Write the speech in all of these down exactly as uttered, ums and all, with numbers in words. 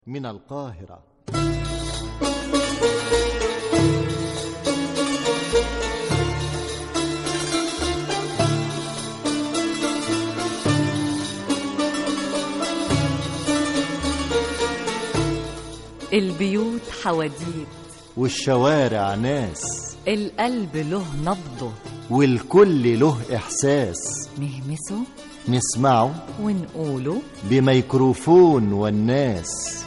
من القاهرة. البيوت حواديت والشوارع ناس، القلب له نبضه والكل له إحساس، نهمسه نسمعه ونقوله بميكروفون والناس.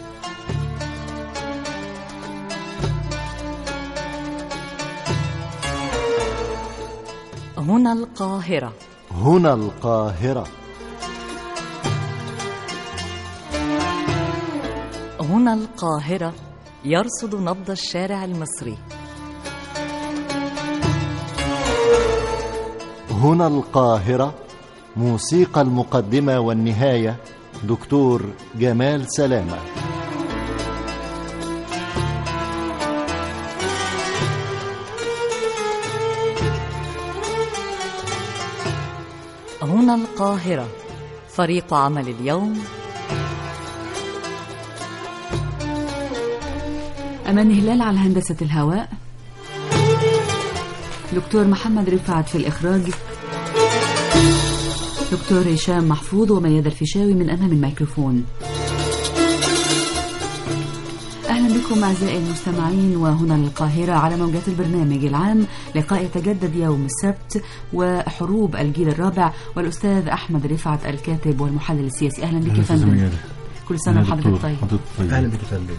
هنا القاهرة. هنا القاهرة. هنا القاهرة يرصد نبض الشارع المصري. هنا القاهرة، موسيقى المقدمة والنهاية دكتور جمال سلامة. هنا القاهرة، فريق عمل اليوم: أمان هلال على هندسة الهواء، دكتور محمد رفعت في الإخراج، دكتور هشام محفوظ وميادة الفيشاوي من أمام الميكروفون. أهلا بكم أعزائي المستمعين وهنا القاهرة على موجات البرنامج العام. لقاء يتجدد يوم السبت وحروب الجيل الرابع، والأستاذ أحمد رفعت الكاتب والمحلل السياسي. أهلا بك يا فندم. كل سنة وحضرتك طيب. أهلا بك يا فندم.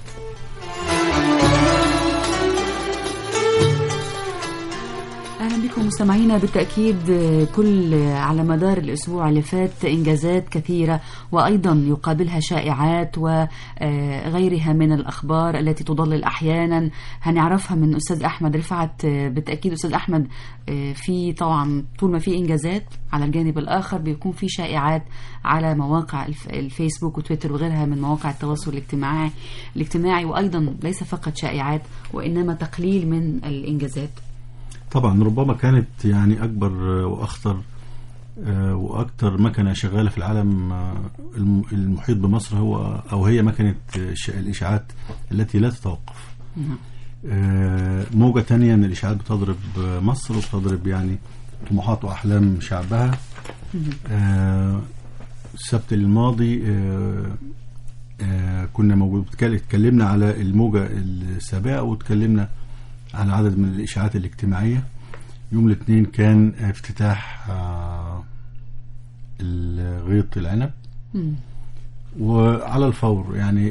أهلا بكم مستمعينا. بالتأكيد كل على مدار الأسبوع اللي فات إنجازات كثيرة، وأيضا يقابلها شائعات وغيرها من الأخبار التي تضلل أحيانا. هنعرفها من أستاذ أحمد رفعت. بالتأكيد أستاذ أحمد، في طبعا طول ما في إنجازات على الجانب الآخر بيكون في شائعات على مواقع الفيسبوك وتويتر وغيرها من مواقع التواصل الاجتماعي الاجتماعي وأيضا ليس فقط شائعات وإنما تقليل من الإنجازات. طبعا ربما كانت يعني أكبر وأخطر وأكثر مكنة شغالة في العالم المحيط بمصر هو أو هي مكنة الإشاعات التي لا تتوقف. موجة تانية من الإشاعات بتضرب مصر وبتضرب يعني طموحات وأحلام شعبها. السبت الماضي كنا موجود اتكلمنا على الموجة السابقة وتكلمنا على عدد من الإشاعات الاجتماعية. يوم الاثنين كان افتتاح غيط العنب وعلى الفور، يعني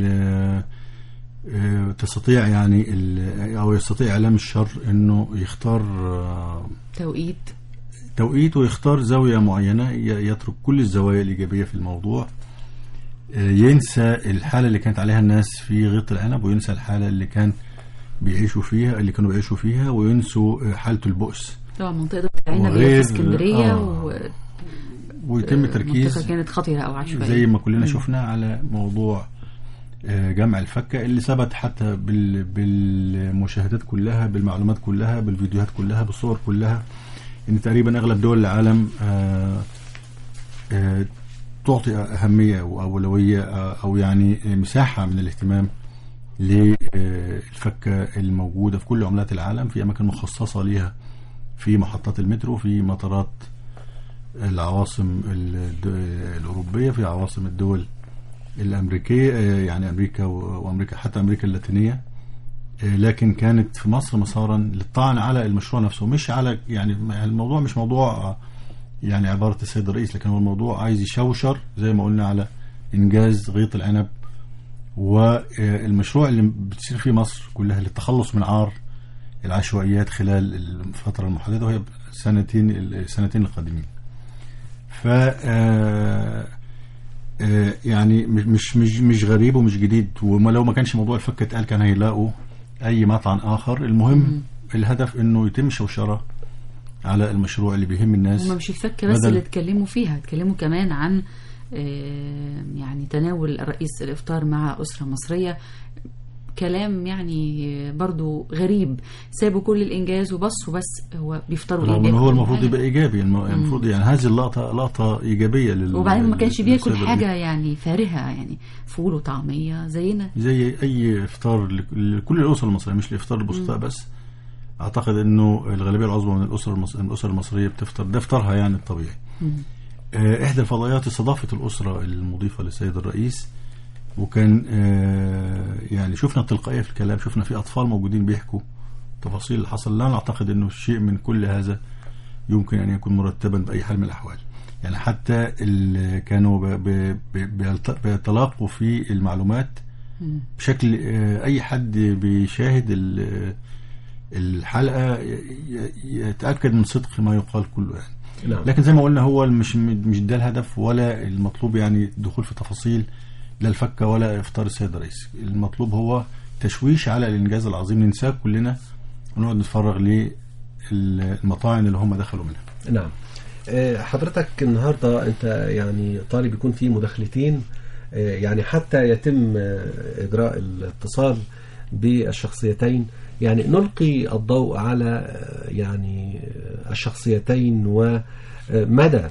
تستطيع يعني أو يستطيع إعلام الشر إنه يختار توقيت توقيت ويختار زاوية معينة، يترك كل الزوايا الإيجابية في الموضوع، ينسى الحالة اللي كانت عليها الناس في غيط العنب وينسى الحالة اللي كان بيعيشوا فيها اللي كانوا بيعيشوا فيها وينسوا حالة البؤس. طبعا منطقة العنب في اسكندرية آه و... ويتم تركيز منطقة كانت خطيرة أو عشوائية زي ما كلنا شفنا على موضوع جمع الفكة اللي ثبت حتى بال... بالمشاهدات كلها، بالمعلومات كلها، بالفيديوهات كلها، بالصور كلها، إن تقريبا أغلب دول العالم آآ آآ تعطي أهمية وأولوية أو يعني مساحة من الاهتمام للفكة الموجودة في كل عملات العالم، في أماكن مخصصة ليها، في محطات المترو، في مطارات العواصم الأوروبية، في عواصم الدول الأمريكية، يعني أمريكا وأمريكا حتى أمريكا اللاتينية. لكن كانت في مصر مسارا للطعن على المشروع نفسه، مش على يعني الموضوع مش موضوع يعني عبارة السيد الرئيس، لكن هو الموضوع عايز يشوشر زي ما قلنا على إنجاز غيط العنب والمشروع اللي بتصير في مصر كلها للتخلص من عار العشوائيات خلال الفترة المحددة وهي سنتين السنتين القادمين. ف يعني مش مش مش غريب ومش جديد، وما لو ما كانش موضوع الفكة اتقال كان هيلاقوا أي مطعن آخر. المهم الهدف إنه يتم شوشرة على المشروع اللي بيهم الناس. وما مش الفكة بس اللي اتكلموا فيها، اتكلموا كمان عن يعني تناول الرئيس الإفطار مع أسرة مصرية كلام يعني برضو غريب، سابوا كل الإنجاز وبصوا بس هو بيفطروا رغم إيه؟ إن هو المفروض يبقى إيجابي، المفروض يعني هذه اللقطة لقطة إيجابية لل وبعدين ما كانش بياكل للسادة حاجة يعني فارهة، يعني فول وطعمية زينا زي أي إفطار لكل الأسر المصرية، مش لإفطار البسطاء بس. أعتقد إنه الغالبية العظمى من الأسر المص... الأسر المصرية بتفطر، ده إفطارها يعني الطبيعي. آه إحدى الفضائيات استضافت الأسرة المضيفة للسيد الرئيس، وكان آه يعني شفنا التلقائية في الكلام، شفنا في أطفال موجودين بيحكوا تفاصيل اللي حصل. لا نعتقد إنه شيء من كل هذا يمكن أن يكون مرتبا بأي حال من الأحوال. يعني حتى اللي كانوا ب... ب... ب... بيتلاقوا في المعلومات بشكل آه أي حد بيشاهد ال... الحلقة يتأكد من صدق ما يقال كله يعني. نعم. لكن زي ما قلنا هو مش مش ده الهدف ولا المطلوب، يعني الدخول في تفاصيل لا الفكة ولا إفطار السيد الرئيس. المطلوب هو تشويش على الإنجاز العظيم، ننساه كلنا ونقعد نتفرغ للمطاعن اللي هم دخلوا منها. نعم. حضرتك النهاردة أنت يعني طالب يكون فيه مداخلتين، يعني حتى يتم إجراء الاتصال بالشخصيتين، يعني نلقي الضوء على يعني الشخصيتين ومدى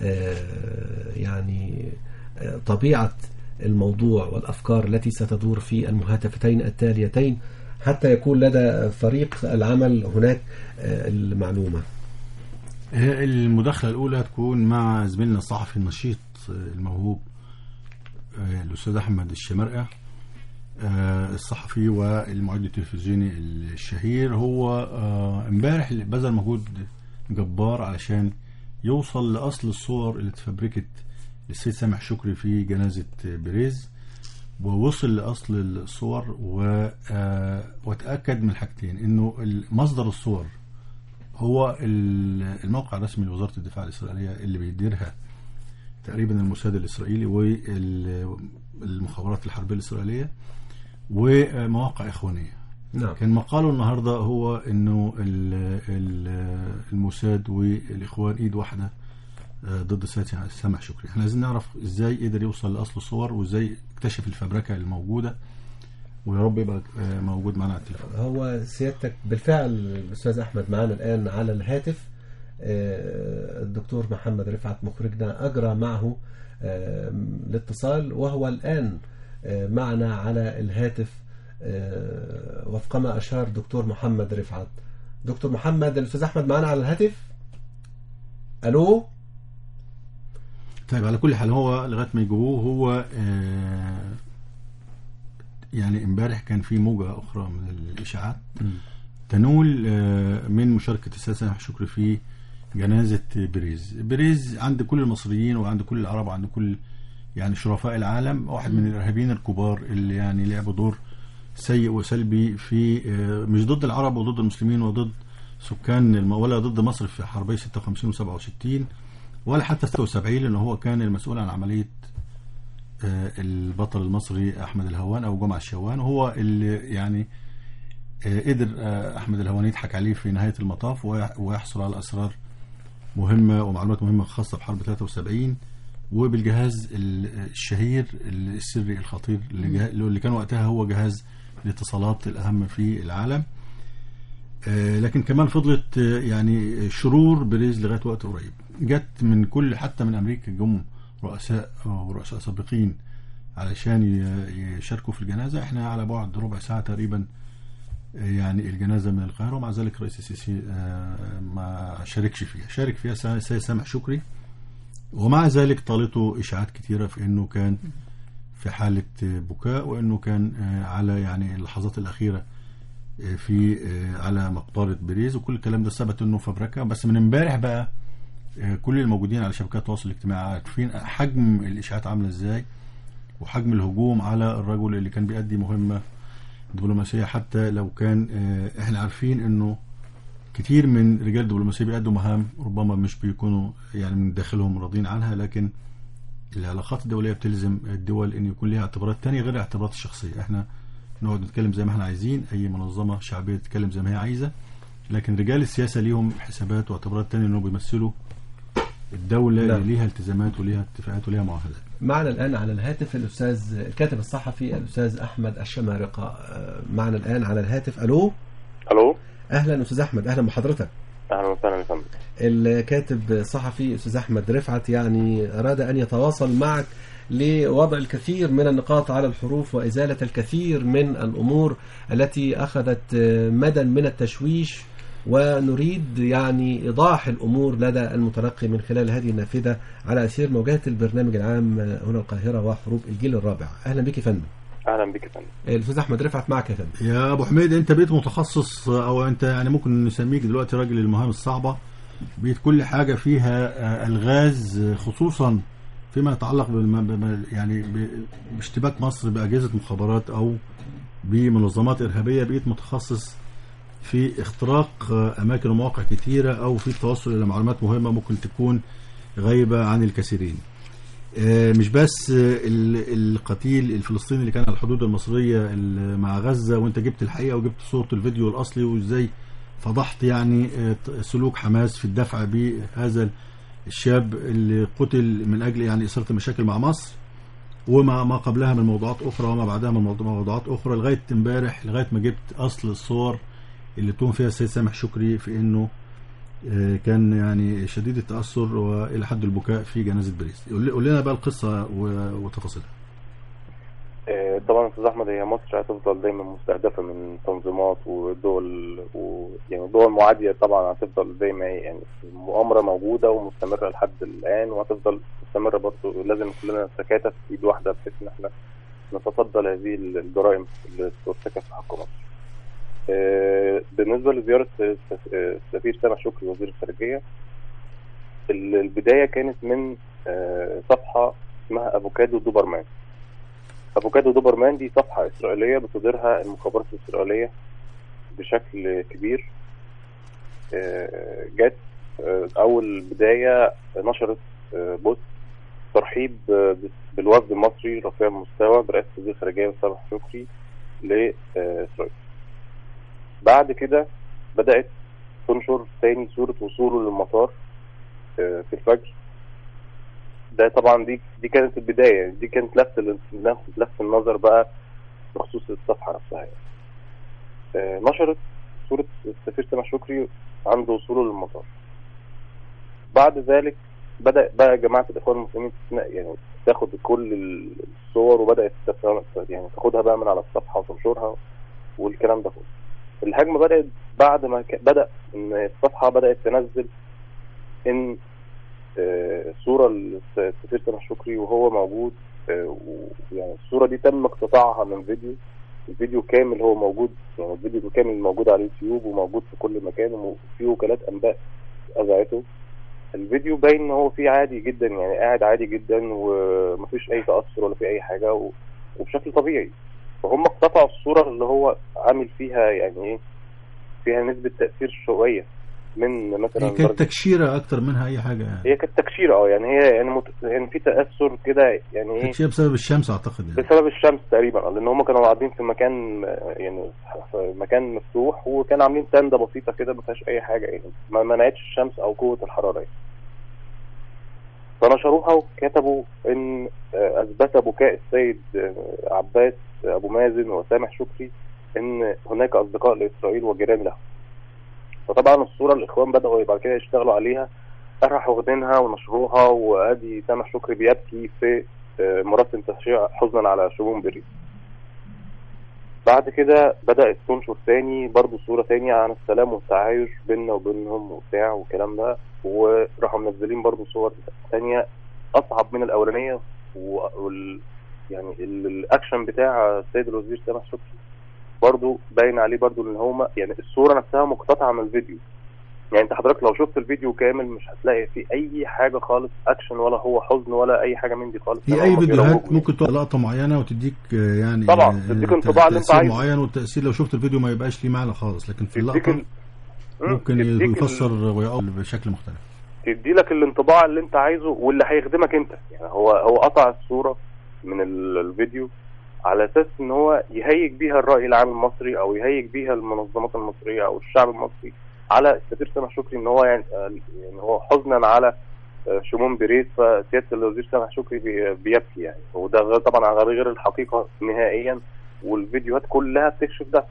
يعني طبيعة الموضوع والأفكار التي ستدور في المهاتفتين التاليتين، حتى يكون لدى فريق العمل هناك المعلومة. المداخلة الأولى تكون مع زميلنا الصحفي النشيط الموهوب الأستاذ أحمد الشمرقة، الصحفي والمعد التلفزيوني الشهير. هو امبارح بذل مجهود جبار علشان يوصل لأصل الصور اللي اتفبركت للسيد سامح شكري في جنازة بيريز، ووصل لأصل الصور وتأكد من حاجتين: انه مصدر الصور هو الموقع الرسمي لوزارة الدفاع الإسرائيلية اللي بيديرها تقريبا الموساد الإسرائيلي والمخابرات الحربية الإسرائيلية ومواقع إخوانية. نعم. كان مقاله النهاردة هو انه الموساد والإخوان ايد واحدة ضد السيد سامح شكري. احنا عايزين نعرف ازاي قدر يوصل لأصل الصور وازاي اكتشف الفبركة الموجودة، ويا رب يبقى موجود معنا على التليفون. هو سيادتك بالفعل الأستاذ أحمد معنا الآن على الهاتف. الدكتور محمد رفعت مخرجنا أجرى معه الاتصال، وهو الآن معنا على الهاتف وفق ما أشار دكتور محمد رفعت. دكتور محمد، الأستاذ أحمد معنا على الهاتف. ألو. طيب، على كل حال هو لغاية ما يجيبوه هو يعني امبارح كان في موجة أخرى من الإشاعات م. تنول من مشاركة السيد سامح شكري في جنازة بيريز. بيريز عند كل المصريين وعند كل العرب وعند كل يعني شرفاء العالم واحد م. من الإرهابيين الكبار اللي يعني لعبوا دور سيء وسلبي في مش ضد العرب وضد المسلمين وضد سكان ولا ضد مصر في حربي ستة وخمسين وسبعة وستين ولا حتى ستة وسبعين، لأنه هو كان المسؤول عن عملية البطل المصري أحمد الهوان أو جمعة الشوان، وهو اللي يعني قدر أحمد الهوان يضحك عليه في نهاية المطاف ويحصل على أسرار مهمة ومعلومات مهمة خاصة بحرب ثلاثة وسبعين وبالجهاز الشهير السري الخطير اللي كان وقتها هو جهاز الاتصالات الأهم في العالم. لكن كمان فضلت يعني شرور بيريز لغاية وقت قريب. جت من كل حتى من أمريكا جم رؤساء ورؤساء سابقين علشان يشاركوا في الجنازة. احنا على بعد ربع ساعة تقريبا يعني الجنازة من القاهرة، ومع ذلك رئيس السيسي ما شاركش فيها. شارك فيها السيد سامح شكري، ومع ذلك طالته إشاعات كتيرة في أنه كان في حالة بكاء وأنه كان على يعني اللحظات الأخيرة في على مقبرة بيريز، وكل الكلام ده ثبت أنه فبركة. بس من امبارح بقى كل الموجودين على شبكات التواصل الاجتماعي عارفين حجم الإشاعات عاملة ازاي وحجم الهجوم على الرجل اللي كان بيأدي مهمة دبلوماسية. حتى لو كان احنا عارفين انه كتير من رجال الدبلوماسية بيأدوا مهام ربما مش بيكونوا يعني من داخلهم راضين عنها، لكن العلاقات الدولية بتلزم الدول ان يكون لها اعتبارات تانية غير الاعتبارات الشخصية. احنا نقعد نتكلم زي ما احنا عايزين، اي منظمة شعبية تتكلم زي ما هي عايزة، لكن رجال السياسة ليهم حسابات واعتبارات تانية انه بيمثلوا الدولة اللي ليها التزامات وليها اتفاقات وليها معاهدات. معنا الآن على الهاتف الأستاذ الكاتب الصحفي الأستاذ أحمد الشمارقة. معنا الآن على الهاتف. ألو. ألو. أهلا أستاذ أحمد، أهلا بحضرتك. أهلا وسهلا يا فندم. الكاتب الصحفي أستاذ أحمد رفعت يعني أراد أن يتواصل معك لوضع الكثير من النقاط على الحروف وإزالة الكثير من الأمور التي أخذت مدى من التشويش، ونريد يعني إيضاح الأمور لدى المتلقي من خلال هذه النافذة على أثير موجات البرنامج العام هنا القاهرة وحروب الجيل الرابع. أهلا بك يا فندم. أهلا بك يا فندم. الأستاذ أحمد رفعت معك يا فندم. يا أبو حميد، أنت بقيت متخصص، أو أنت يعني ممكن نسميك دلوقتي راجل المهام الصعبة. بقيت كل حاجة فيها الغاز، خصوصا فيما يتعلق بالم... يعني باشتباك مصر بأجهزة مخابرات أو بمنظمات إرهابية. بقيت متخصص في اختراق أماكن ومواقع كثيرة، أو في التوصل إلى معلومات مهمة ممكن تكون غايبة عن الكثيرين. مش بس القتيل الفلسطيني اللي كان على الحدود المصرية مع غزة، وانت جبت الحقيقة وجبت صورة الفيديو الأصلي، وازاي فضحت يعني سلوك حماس في الدفع بهذا الشاب اللي قتل من أجل يعني إثارة المشاكل مع مصر، وما ما قبلها من موضوعات أخرى وما بعدها من موضوعات أخرى، لغاية امبارح لغاية ما جبت أصل الصور اللي تقوم فيها السيد سامح شكري في انه كان يعني شديد التأثر والى حد البكاء في جنازة باريس. قول لنا بقى القصة وتفاصيلها. طبعا استاذ احمد، هي مصر هتفضل دايما مستهدفة من تنظيمات ودول ويعني دول معادية، طبعا هتفضل زي ما هي، يعني المؤامرة موجودة ومستمرة لحد الآن، وهتفضل مستمرة برضه. لازم كلنا نتكاتف في ايد واحدة بحيث ان احنا نتصدى لهذه الجرائم اللي ترتكب في حق مصر. بالنسبة لزيارة السفير سامح شكري وزير الخارجية، البداية كانت من صفحة اسمها أفوكادو دوبرمان. أفوكادو دوبرمان دي صفحة إسرائيلية بتديرها المخابرات الإسرائيلية بشكل كبير. جت أول بداية نشرت بوست ترحيب بالوفد المصري رفيع المستوى برئاسة وزير الخارجية سامح شكري لإسرائيل. بعد كده بدأت تنشر تاني صورة وصوله للمطار في الفجر. ده طبعا دي دي كانت البداية، دي كانت لفت لفت النظر بقى بخصوص الصفحة نفسها. نشرت صورة السفير سامح شكري عند وصوله للمطار. بعد ذلك بدأ بقى جماعة الإخوان المسلمين يعني تاخد كل الصور وبدأت يعني تاخدها بقى من على الصفحة وتنشرها والكلام ده كله. الهجمة بدأت بعد ما بدأ ان الصفحة بدأت تنزل ان صورة السفير سامح شكري وهو موجود، يعني الصورة دي تم اقتطاعها من فيديو. الفيديو كامل هو موجود، يعني الفيديو كامل موجود على اليوتيوب وموجود في كل مكان، وفي وكالات انباء اذاعته. الفيديو باين ان هو فيه عادي جدا، يعني قاعد عادي جدا ومفيش اي تأثر ولا في اي حاجة وبشكل طبيعي. فهم اقتطعوا الصورة اللي هو عامل فيها يعني ايه، فيها نسبة تأثير شوية من مثلا. هي كانت تكشيرة اكتر منها اي حاجة يعني. هي كانت تكشيرة اه يعني هي يعني, مت... يعني في تأثر كده يعني ايه. تكشيرة بسبب الشمس اعتقد يعني. بسبب الشمس تقريبا، لان هم كانوا قاعدين في مكان يعني في مكان مفتوح، وكان عاملين تندة بسيطة كده ما فيهاش اي حاجة يعني، ما منعتش الشمس او قوة الحرارة يعني. فنشروها وكتبوا ان اثبت بكاء السيد عباس ابو مازن وسامح شكري ان هناك اصدقاء لاسرائيل وجيران له. فطبعا الصورة الاخوان بدأوا بعد كده يشتغلوا عليها، راحوا واخدينها ونشروها، وادي سامح شكري بيبكي في مراسم تشييع حزنا على شؤون باريس. بعد كده بدأت تنشر تاني برضو صورة تانية عن السلام والتعايش بيننا وبينهم وبتاع والكلام ده، وراحوا منزلين برضو صور تانية أصعب من الأولانية، وال يعني الأكشن بتاع السيد الوزير سامح شكري برضو باين عليه برضو إن هما يعني الصورة نفسها مقتطعة من الفيديو. يعني أنت حضرتك لو شفت الفيديو كامل مش هتلاقي فيه أي حاجة خالص أكشن، ولا هو حزن ولا أي حاجة من دي خالص. في أي فيديوهات ممكن تبقى لقطة معينة وتديك يعني طبعا تديك انطباع اللي أنت عايزه معين، والتأثير لو شفت الفيديو ما يبقاش ليه معنى خالص، لكن في اللقطة ال... ممكن يفسر ويقول بشكل مختلف، تدي لك الانطباع اللي أنت عايزه واللي هيخدمك أنت. يعني هو هو قطع الصورة من الفيديو على أساس إن هو يهيج بيها الرأي العام المصري، أو يهيج بيها المنظمات المصرية أو الشعب المصري على السفير سامح شكري، إن هو يعني, يعني هو حزنا على شمون بريد، فسياده الوزير سامح شكري بيبكي يعني، وده غير طبعا غير غير الحقيقه نهائيا، والفيديوهات كلها بتكشف ده.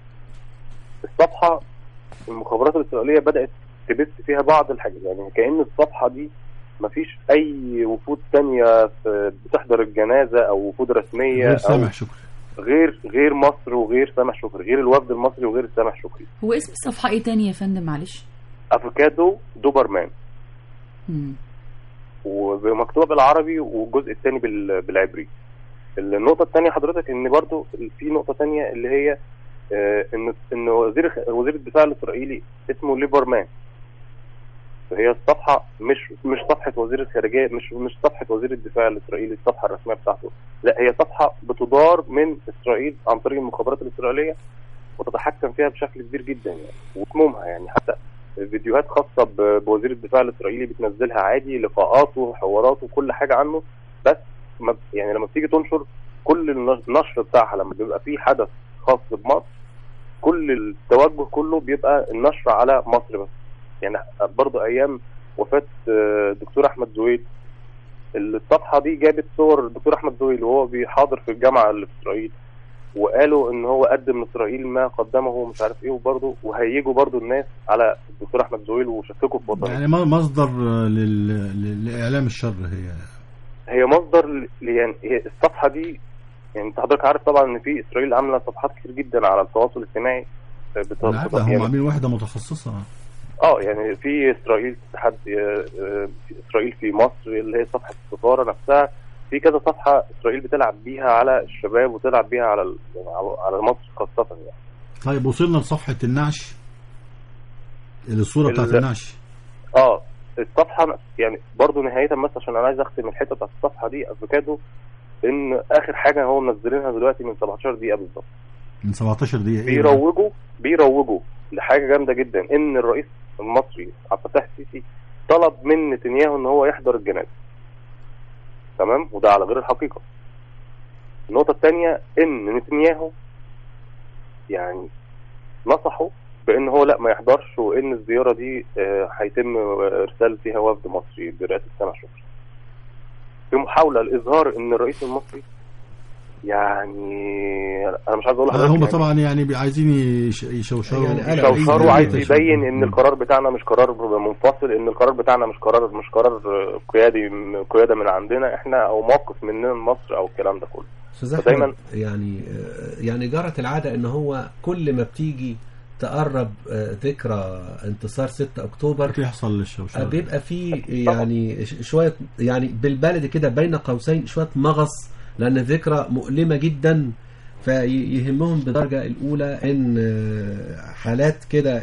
الصفحه المخابرات الاسرائيليه بدات تبث فيها بعض الحاجات، يعني كأن الصفحه دي مفيش اي وفود ثانيه بتحضر الجنازه او وفود رسميه غير سامح شكري، غير غير مصر وغير سامح شكري، غير الوفد المصري وغير سامح شكري. هو اسم الصفحه ايه تاني يا فندم معلش؟ افوكادو دوبرمان. امم ومكتوبه بالعربي والجزء الثاني بالعبري. النقطه الثانيه حضرتك ان برضو في نقطه ثانيه اللي هي آه ان ان وزير وزير الدفاع الاسرائيلي اسمه ليبرمان. فهي الصفحه مش مش صفحه وزير الخارجيه، مش مش صفحه وزير الدفاع الاسرائيلي الصفحه الرسميه بتاعته، لا هي صفحه بتدار من اسرائيل عن طريق المخابرات الاسرائيليه وتتحكم فيها بشكل كبير جدا يعني، واسمها يعني حتى فيديوهات خاصه بوزير الدفاع الاسرائيلي بتنزلها عادي، لقاءاته وحواراته وكل حاجه عنه، بس يعني لما بتيجي تنشر كل النشر بتاعها لما بيبقى فيه حدث خاص بمصر كل التوجه كله بيبقى النشر على مصر بس. يعني برضو ايام وفاة دكتور احمد زويل الصفحة دي جابت صور دكتور احمد زويل وهو بيحاضر في الجامعة اللي في اسرائيل، وقالوا ان هو قدم لاسرائيل ما قدمه ومش عارف ايه، وبرضه وهيجوا برضه الناس على الدكتور احمد زويل وشككوا في وطنه. يعني مصدر لل... لاعلام الشر، هي هي مصدر ل... يعني هي الصفحة دي يعني انت حضرتك عارف طبعا ان في اسرائيل عامله صفحات كتير جدا على التواصل الاجتماعي بتاع هم عاملين واحده متخصصه. اه يعني في اسرائيل اتحاد في اسرائيل في مصر اللي هي صفحه السفاره نفسها، في كذا صفحه اسرائيل بتلعب بيها على الشباب وتلعب بيها على على مصر خاصه يعني. طيب وصلنا لصفحه النعش، الصوره بتاعت النعش. اه الصفحه يعني برضو نهايه بس عشان انا عايز اختم الحته بتاعت الصفحه دي افوكادو، ان اخر حاجه هو منزلينها دلوقتي من سبعتاشر دقيقه بالظبط، من سبعتاشر دقيقه بيروجوا بيروجوا لحاجه جامده جدا، ان الرئيس المصري عبد الفتاح السيسي طلب من نتنياهو ان هو يحضر الجنازه. تمام، وده على غير الحقيقه. النقطه الثانيه ان نتنياهو يعني نصحه بان هو لا ما يحضرش، وان الزياره دي هيتم ارسال فيها وفد مصري برئاسه سامح شكري، في محاوله لاظهار ان الرئيس المصري يعني انا مش عايز اقول لحضرتك هم يعني طبعا يعني عايزين يشوشروا يعني يشوشروا وعايز يبين ان القرار بتاعنا مش قرار منفصل، ان القرار بتاعنا مش قرار مش قرار قيادي قياده من عندنا احنا او موقف مننا من مصر او الكلام ده كله. دايما يعني يعني جرت العاده ان هو كل ما بتيجي تقرب ذكرى انتصار ستة اكتوبر بيحصل الشوشره، بيبقى في يعني شويه يعني بالبلد كده بين قوسين شويه مغص، لأن الذكرى مؤلمة جدا، فيهمهم بدرجة الأولى إن حالات كده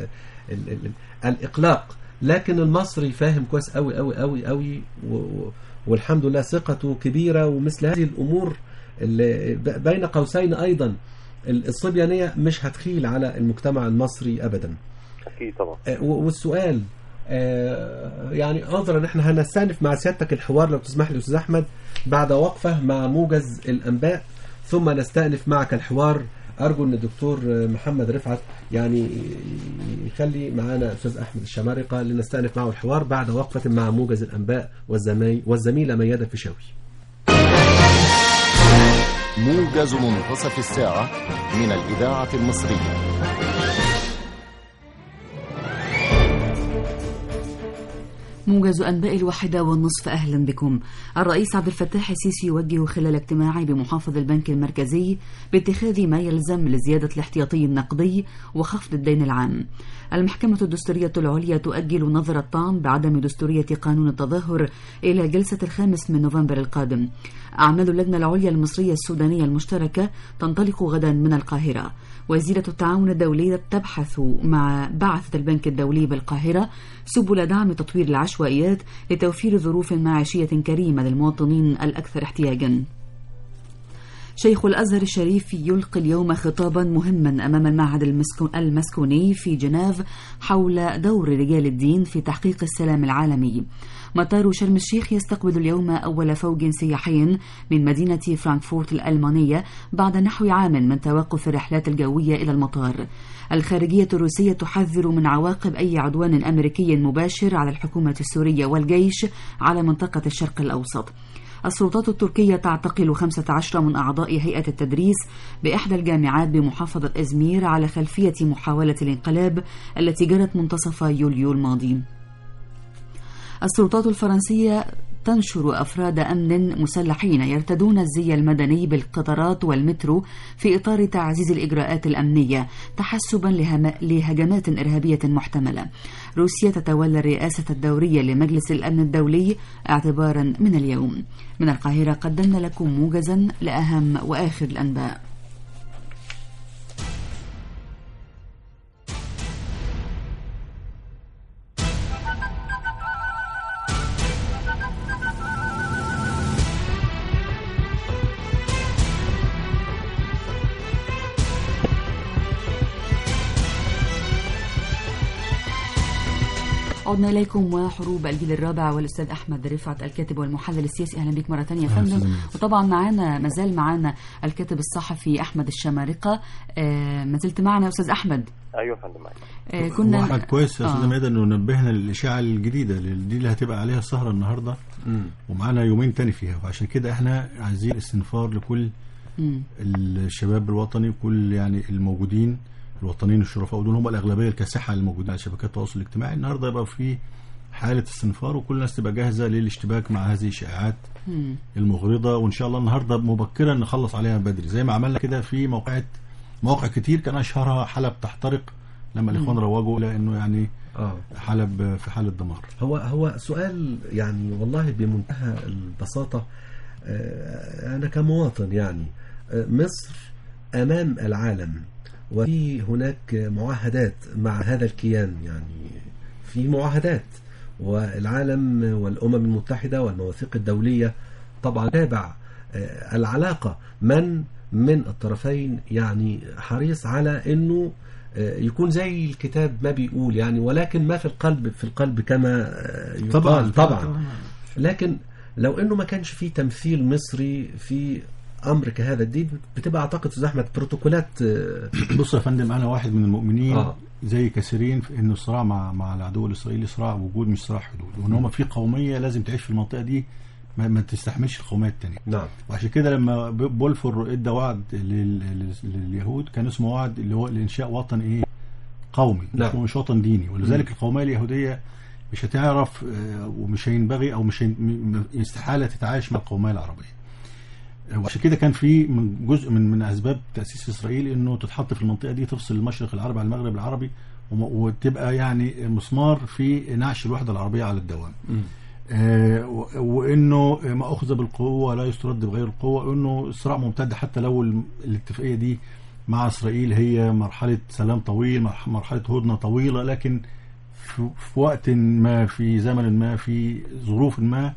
الإقلاق. لكن المصري فاهم كويس قوي قوي قوي قوي، والحمد لله ثقته كبيرة، ومثل هذه الأمور اللي بين قوسين أيضا الصبيانية مش هتخيل على المجتمع المصري أبدا. أكيد طبعا. والسؤال يعني عذرا احنا هنستأنف مع سيادتك الحوار لو تسمح لي أستاذ أحمد بعد وقفة مع موجز الأنباء، ثم نستأنف معك الحوار. أرجو أن الدكتور محمد رفعت يعني يخلي معنا أستاذ أحمد الشمارقة لنستأنف معه الحوار بعد وقفة مع موجز الأنباء والزميلة ميادة فيشاوي. موجز منتصف الساعة من الإذاعة المصرية. موجز أنباء الواحدة والنصف. أهلا بكم. الرئيس عبد الفتاح السيسي يوجه خلال اجتماعه بمحافظ البنك المركزي باتخاذ ما يلزم لزيادة الاحتياطي النقدي وخفض الدين العام. المحكمة الدستورية العليا تؤجل نظر الطعن بعدم دستورية قانون التظاهر إلى جلسة الخامس من نوفمبر القادم. أعمال اللجنة العليا المصرية السودانية المشتركة تنطلق غدا من القاهرة. وزيرة التعاون الدولي تبحث مع بعثة البنك الدولي بالقاهرة سبل دعم تطوير العشوائيات لتوفير ظروف معيشية كريمة للمواطنين الأكثر احتياجا. شيخ الأزهر الشريف يلقي اليوم خطابا مهما أمام المعهد المسكوني في جنيف حول دور رجال الدين في تحقيق السلام العالمي. مطار شرم الشيخ يستقبل اليوم أول فوج سياحي من مدينة فرانكفورت الألمانية بعد نحو عام من توقف الرحلات الجوية إلى المطار. الخارجية الروسية تحذر من عواقب أي عدوان أمريكي مباشر على الحكومة السورية والجيش على منطقة الشرق الأوسط. السلطات التركية تعتقل خمسة عشر من أعضاء هيئة التدريس بإحدى الجامعات بمحافظة إزمير على خلفية محاولة الانقلاب التي جرت منتصف يوليو الماضي. السلطات الفرنسية تنشر أفراد أمن مسلحين يرتدون الزي المدني بالقطارات والمترو في إطار تعزيز الإجراءات الأمنية تحسبا لهجمات إرهابية محتملة. روسيا تتولى الرئاسة الدورية لمجلس الأمن الدولي اعتبارا من اليوم. من القاهرة قدمنا لكم موجزا لأهم وآخر الأنباء. عدنا إليكم وحروب الجيل الرابع والأستاذ أحمد رفعت الكاتب والمحلل السياسي. أهلا بك مرة ثانية يا فندم. وطبعا معنا مازال معنا الكاتب الصحفي أحمد الشمارقة. آه ما زلت معنا أستاذ أحمد؟ أيوة يا فندم. آه كنا واحد كويس يا أستاذ آه. ميدان إنه نبهنا للإشاعة الجديدة دي اللي هتبقى عليها السهرة النهاردة م. ومعنا يومين تاني فيها، فعشان كده إحنا عايزين استنفار لكل م. الشباب الوطني وكل يعني الموجودين الوطنيين الشرفاء ودول هم الأغلبية الكاسحة الموجودة على شبكات التواصل الاجتماعي. النهاردة يبقى في حالة استنفار وكل الناس تبقى جاهزة للاشتباك مع هذه الشائعات المغرضة، وإن شاء الله النهاردة مبكرا نخلص عليها بدري زي ما عملنا كده في موقعات مواقع كتير كان أشهرها حلب تحترق لما الإخوان روجوا إلى إنه يعني آه. حلب في حالة دمار. هو هو سؤال يعني والله بمنتهى البساطة. أنا كمواطن يعني مصر أمام العالم وفي هناك معاهدات مع هذا الكيان، يعني في معاهدات والعالم والأمم المتحدة والمواثيق الدولية طبعا تابع العلاقة من من الطرفين يعني حريص على أنه يكون زي الكتاب ما بيقول يعني، ولكن ما في القلب في القلب كما يقال طبعا, طبعا. لكن لو أنه ما كانش في تمثيل مصري في أمر كهذا دي بتبقى أعتقد أستاذ أحمد بروتوكولات. بص يا فندم أنا واحد من المؤمنين آه. زي كثيرين في إنه الصراع مع مع العدو الإسرائيلي صراع وجود مش صراع حدود، وإن هم في قومية لازم تعيش في المنطقة دي ما, ما تستحملش القومية التانية. نعم. وعشان كده لما بولفور ادى وعد لليهود كان اسمه وعد اللي هو لإنشاء وطن إيه قومي. نعم. مش وطن ديني، ولذلك م. القومية اليهودية مش هتعرف ومش هينبغي أو مش استحالة تتعايش مع القومية العربية. وعشان كده كان في من جزء من من اسباب تاسيس اسرائيل انه تتحط في المنطقه دي تفصل المشرق العربي عن المغرب العربي وتبقى يعني مسمار في نعش الوحده العربيه على الدوام. آه وانه ما اخذ بالقوه لا يسترد بغير القوه، وانه الصراع ممتد حتى لو الاتفاقيه دي مع اسرائيل هي مرحله سلام طويل مرحله هدنه طويله، لكن في, في وقت ما في زمن ما في ظروف ما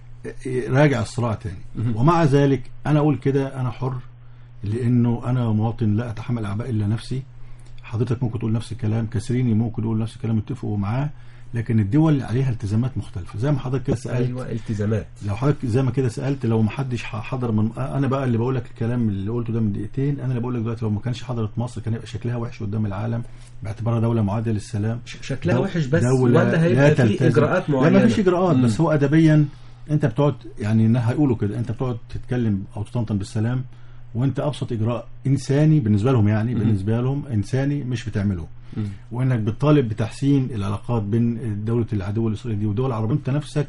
راجع الصراع تاني. ومع ذلك أنا أقول كده أنا حر لأنه أنا مواطن لا أتحمل أعباء إلا نفسي. حضرتك ممكن تقول نفس الكلام، كثيرين ممكن يقول نفس الكلام اتفقوا معاه، لكن الدول عليها التزامات مختلفة زي ما حضرتك كده سألت. أيوة التزامات. لو حضرتك زي ما كده سألت لو ما حدش حضر من أنا بقى اللي بقول لك الكلام اللي قلته ده من دقيقتين، أنا اللي بقول لك دلوقتي لو ما كانش حضرت مصر كان يبقى شكلها وحش قدام العالم باعتبارها دولة معادية للسلام. شكلها وحش بس ولا هيبقى في إجراءات معينة؟ لا ما فيش إجراءات م. بس هو أدبيا انت بتقعد يعني هيقولوا كده انت بتقعد تتكلم او تطنطن بالسلام وانت ابسط اجراء انساني بالنسبه لهم يعني م. بالنسبه لهم انساني مش بتعمله، م. وانك بتطالب بتحسين العلاقات بين دوله العدو الاسرائيلي دي والدول العربيه، انت نفسك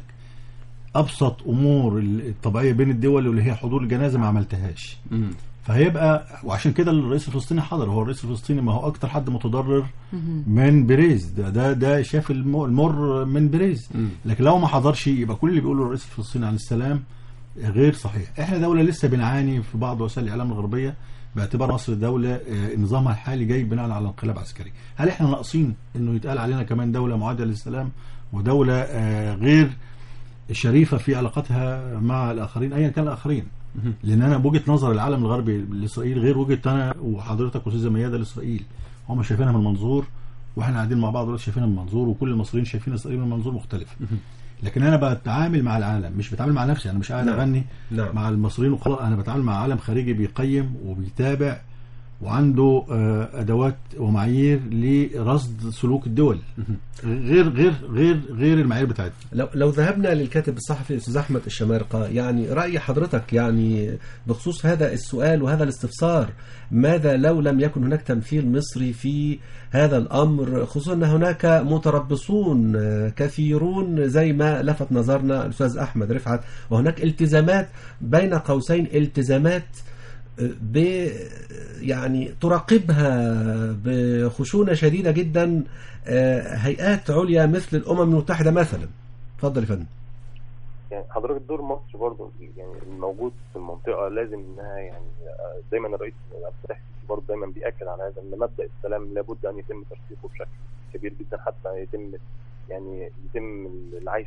ابسط امور الطبيعيه بين الدول اللي هي حضور الجنازه ما عملتهاش. م. فهيبقى وعشان كده الرئيس الفلسطيني حضر. هو الرئيس الفلسطيني ما هو اكتر حد متضرر من بريز، ده ده, ده شاف المر من بريز، لكن لو ما حضرش يبقى كل اللي بيقوله الرئيس الفلسطيني عن السلام غير صحيح. احنا دولة لسه بنعاني في بعض وسائل الاعلام الغربية باعتبار مصر دولة نظامها الحالي جاي بناء على انقلاب عسكري. هل احنا ناقصين انه يتقال علينا كمان دولة معادية للسلام ودولة غير شريفة في علاقتها مع الاخرين ايا كان الاخرين؟ لان انا بوجهه نظر العالم الغربي لاسرائيل غير وجهه انا وحضرتك واستاذه ميادة لاسرائيل. هم شايفينها من منظور، واحنا قاعدين مع بعض دلوقتي شايفينها من منظور، وكل المصريين شايفين اسرائيل من منظور مختلف. لكن انا بتعامل مع العالم، مش بتعامل مع نفسي، انا مش قاعد اغني نعم. مع المصريين وخلاص، انا بتعامل مع عالم خارجي بيقيم وبيتابع وعنده ادوات ومعايير لرصد سلوك الدول غير غير غير غير المعايير بتاعتنا. لو لو ذهبنا للكاتب الصحفي الاستاذ احمد الشمارقه، يعني راي حضرتك يعني بخصوص هذا السؤال وهذا الاستفسار، ماذا لو لم يكن هناك تمثيل مصري في هذا الامر، خصوصا ان هناك متربصون كثيرون زي ما لفت نظرنا الاستاذ احمد رفعت، وهناك التزامات بين قوسين التزامات ب يعني تراقبها بخشونة شديدة جدا هيئات عليا مثل الأمم المتحدة مثلا. اتفضل يا فندم. يعني حضرتك دور مصر برضه يعني الموجود في المنطقة لازم انها يعني دايما الرئيس عبد الفتاح السيسي برضه دايما بيأكد على هذا، ان مبدأ السلام لابد ان يتم ترسيخه بشكل كبير جدا حتى يتم يعني يتم العيش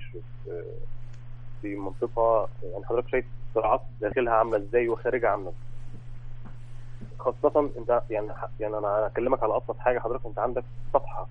في منطقة يعني حضرتك شايف صراعات داخلها عاملة ازاي وخارجها عاملة ازاي. خاصة انت يعني يعني انا اكلمك على ابسط حاجة، حضرتك انت عندك صفحة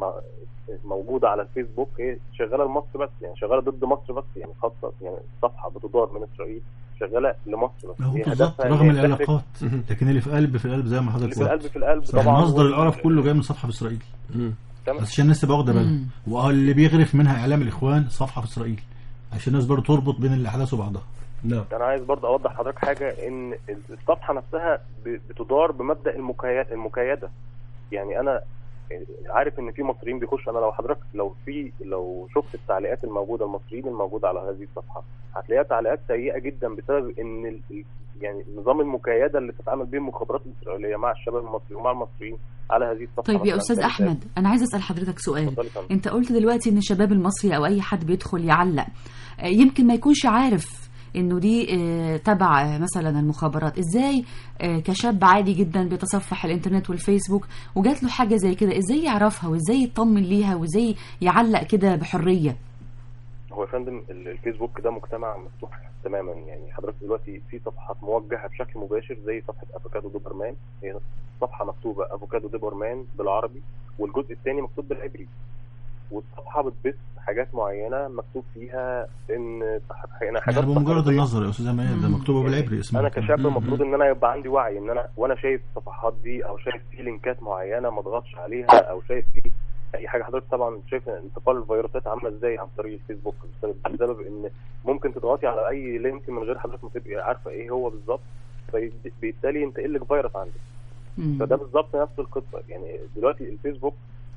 موجودة على الفيسبوك هي شغالة لمصر بس، يعني شغالة ضد مصر بس، يعني خاصة يعني صفحة بتدار من اسرائيل شغالة لمصر بس. هو بالظبط رغم العلاقات، لكن اللي في قلب في القلب زي ما حضرتك قلت. اللي في القلب في القلب طبعا مصدر القرف كله جاي من صفحة في اسرائيل. بس عشان الناس تبقى واخدة بالها، واللي بيغرف منها اعلام الاخوان صفحة في اسرائيل عشان الناس برضه تربط بين الاحداث وبعضها. نعم. انا عايز برضه اوضح لحضرتك حاجه، ان الصفحه نفسها بتدار بمبدا المكايده المكايده يعني انا عارف ان في مصريين بيخشوا، انا لو حضرتك لو في لو شفت التعليقات الموجوده المصريين الموجوده على هذه الصفحه هتلاقيها تعليقات سيئه جدا بسبب ان يعني نظام المكايده اللي بتتعامل بيه المخابرات الاسرائيليه مع الشباب المصري ومع المصريين على هذه الصفحه. طيب يا استاذ احمد، انا عايز اسال حضرتك سؤال. انت قلت دلوقتي ان الشباب المصري او اي حد بيدخل يعلق يمكن ما يكونش عارف انه دي تبع مثلا المخابرات، ازاي كشاب عادي جدا بيتصفح الانترنت والفيسبوك وجات له حاجه زي كده ازاي يعرفها وازاي يطمن ليها وازاي يعلق كده بحريه؟ هو يا فندم الفيسبوك ده مجتمع مفتوح تماما، يعني حضرتك دلوقتي في صفحات موجهه بشكل مباشر زي صفحه افوكادو دوبرمان، هي صفحه مكتوبه افوكادو دوبرمان بالعربي والجزء الثاني مكتوب بالعبري، والصفحه بتبث حاجات معينه مكتوب فيها ان حاجات يعني بمجرد النظر يا استاذ ماهر ده مكتوبه بالعبري اسمها. انا كشاب المفروض ان انا يبقى عندي وعي ان انا وانا شايف الصفحات دي او شايف في لينكات معينه ما اضغطش عليها، او شايف في اي حاجه. حضرتك طبعا شايف انتقال الفيروسات عامله ازاي عن طريق الفيسبوك بسبب, بسبب ان ممكن تضغطي على اي لينك من غير حضرتك ما تبقي عارفه ايه هو بالظبط، فبالتالي ينتقل لك فيروس عندك. فده بالظبط نفس القصه. يعني دلوقتي الفيسبوك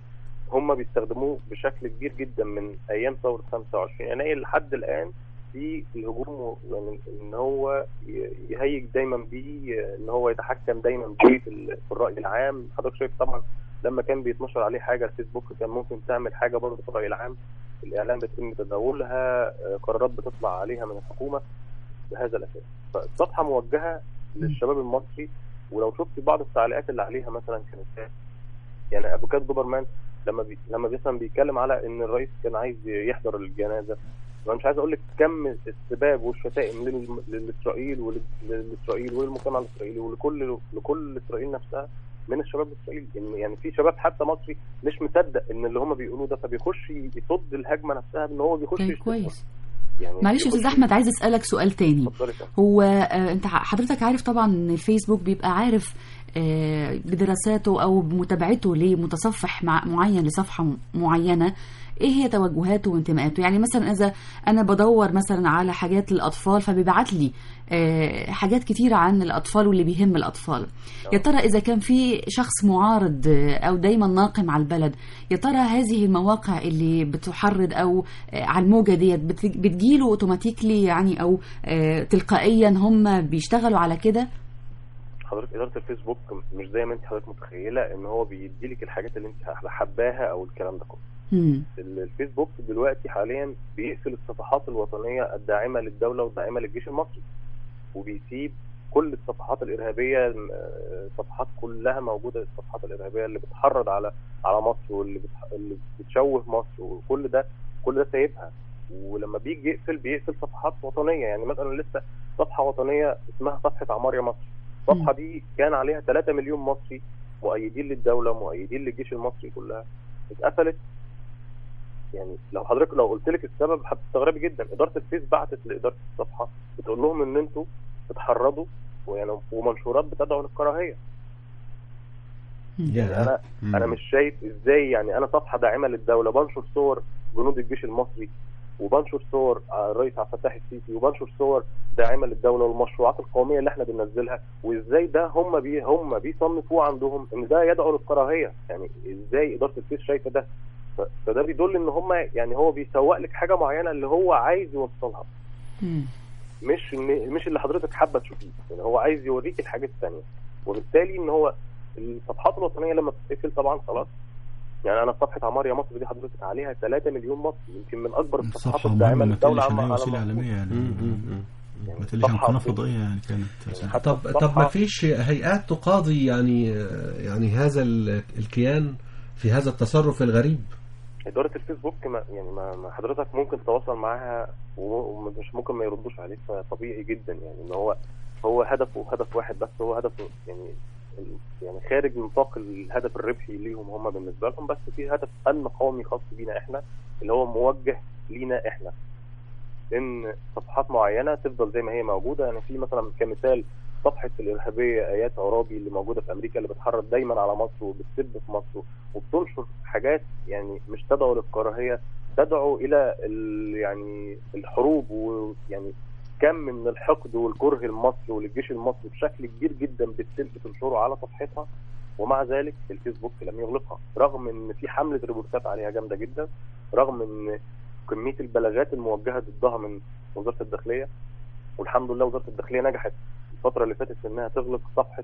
هم بيستخدموه بشكل كبير جدا من ايام ثوره خمسة وعشرين يناير يعني لحد الان في الهجوم، يعني ان هو يهيج دايما بيه، ان هو يتحكم دايما بيه في الراي العام. حضرتك شايف طبعا لما كان بيتنشر عليه حاجه الفيسبوك كان ممكن تعمل حاجه برضه في الراي العام، الاعلام بيتم تداولها، قرارات بتطلع عليها من الحكومه بهذا الاساس. فالصفحه موجهه للشباب المصري، ولو شفت بعض التعليقات اللي عليها مثلا كانت يعني افوكادو دوبرمان لما بي... لما مثلا بيتكلم على ان الرئيس كان عايز يحضر الجنازه، انا مش عايز اقول لك كم السباب والشتائم لل... للاسرائيل وللاسرائيل وللمجتمع الاسرائيلي ولكل لكل اسرائيل نفسها من الشباب الاسرائيلي. يعني في شباب حتى مصري مش مصدق ان اللي هم بيقولوه ده، فبيخش يصد الهجمه نفسها ان هو بيخش طيب كويس. يعني معلش يا استاذ احمد، عايز اسالك سؤال تاني. هو آه انت حضرتك عارف طبعا ان الفيسبوك بيبقى عارف آه بدراساته او بمتابعته لمتصفح مع معين لصفحه معينه ايه هي توجهاته وانتماءاته. يعني مثلا اذا انا بدور مثلا على حاجات للاطفال فبيبعت لي آه حاجات كتيره عن الاطفال واللي بيهم الاطفال. يا ترى اذا كان في شخص معارض او دايما ناقم على البلد، يا ترى هذه المواقع اللي بتحرض او آه على الموجه ديت بتجيله اوتوماتيكلي يعني او آه تلقائيا هم بيشتغلوا على كده؟ حضرتك اداره الفيسبوك مش زي ما انت حضرتك متخيله ان هو بيديلك الحاجات اللي انت حباها او الكلام ده كله. الفيسبوك دلوقتي حاليا بيقفل الصفحات الوطنيه الداعمه للدوله والداعمه للجيش المصري، وبيسيب كل الصفحات الارهابيه، الصفحات كلها موجوده، الصفحات الارهابيه اللي بتحرض على على مصر واللي بتح... اللي بتشوه مصر، وكل ده كل ده سايبها. ولما بيجي يقفل بيقفل صفحات وطنيه. يعني مثلا لسه صفحه وطنيه اسمها صفحه عمار يا مصر، الصفحه دي كان عليها ثلاثة مليون مصري مؤيدين للدوله مؤيدين للجيش المصري كلها، اتقفلت. يعني لو حضرتك لو قلت لك السبب هتستغربي جدا. اداره الفيس بعتت لاداره الصفحه بتقول لهم ان انتوا بتحرضوا ويعني ومنشورات بتدعو للكراهيه. يعني انا مم. انا مش شايف ازاي يعني انا صفحه داعمه للدوله بنشر صور جنود الجيش المصري وبنشر صور الرئيس عبد الفتاح السيسي وبنشر صور داعمه للدوله والمشروعات القوميه اللي احنا بننزلها، وازاي ده هم بي هم بيصنفوه عندهم ان ده يدعو للكراهيه. يعني ازاي اداره الفيس شايفه ده؟ فده بيدل ان هم يعني هو بيسوق لك حاجه معينه اللي هو عايز يوصلها، مش مش اللي حضرتك حابه تشوفيه. يعني هو عايز يوريك الحاجات الثانيه، وبالتالي ان هو الصفحات الوطنيه لما بتتقفل طبعا خلاص. يعني انا صفحه عمار يا مصر دي حضرتك عليها ثلاثة مليون مصري، يمكن من اكبر الصفحات الداعمه للدوله على وسيله اعلاميه يعني ما تقلش عن قناه فضائيه يعني كانت. طب طب ما فيش هيئات تقاضي يعني يعني هذا الكيان في هذا التصرف الغريب؟ اداره الفيسبوك ما يعني ما حضرتك ممكن تتواصل معاها ومش ممكن ما يردوش عليك، فطبيعي جدا يعني ان هو هو هدفه هدف واحد بس، هو هدفه يعني يعني خارج نطاق الهدف الربحي ليهم هم بالنسبه لهم، بس في هدف امن قومي خاص بينا احنا اللي هو موجه لينا احنا، ان صفحات معينه تفضل زي ما هي موجوده. يعني في مثلا كمثال صفحه الارهابيه ايات عرابي اللي موجوده في امريكا اللي بتحرض دايما على مصر وبتسب في مصر وبتنشر حاجات يعني مش تدعو للكراهيه، تدعو الى يعني الحروب، ويعني كم من الحقد والكره المصري وللجيش المصري بشكل كبير جدا بتنشره على صفحتها. ومع ذلك الفيسبوك لم يغلقها، رغم ان في حمله ريبورتات عليها جامده جدا، رغم ان كميه البلاغات الموجهه ضدها من وزاره الداخليه. والحمد لله وزاره الداخليه نجحت الفتره اللي فاتت في انها تغلق صفحه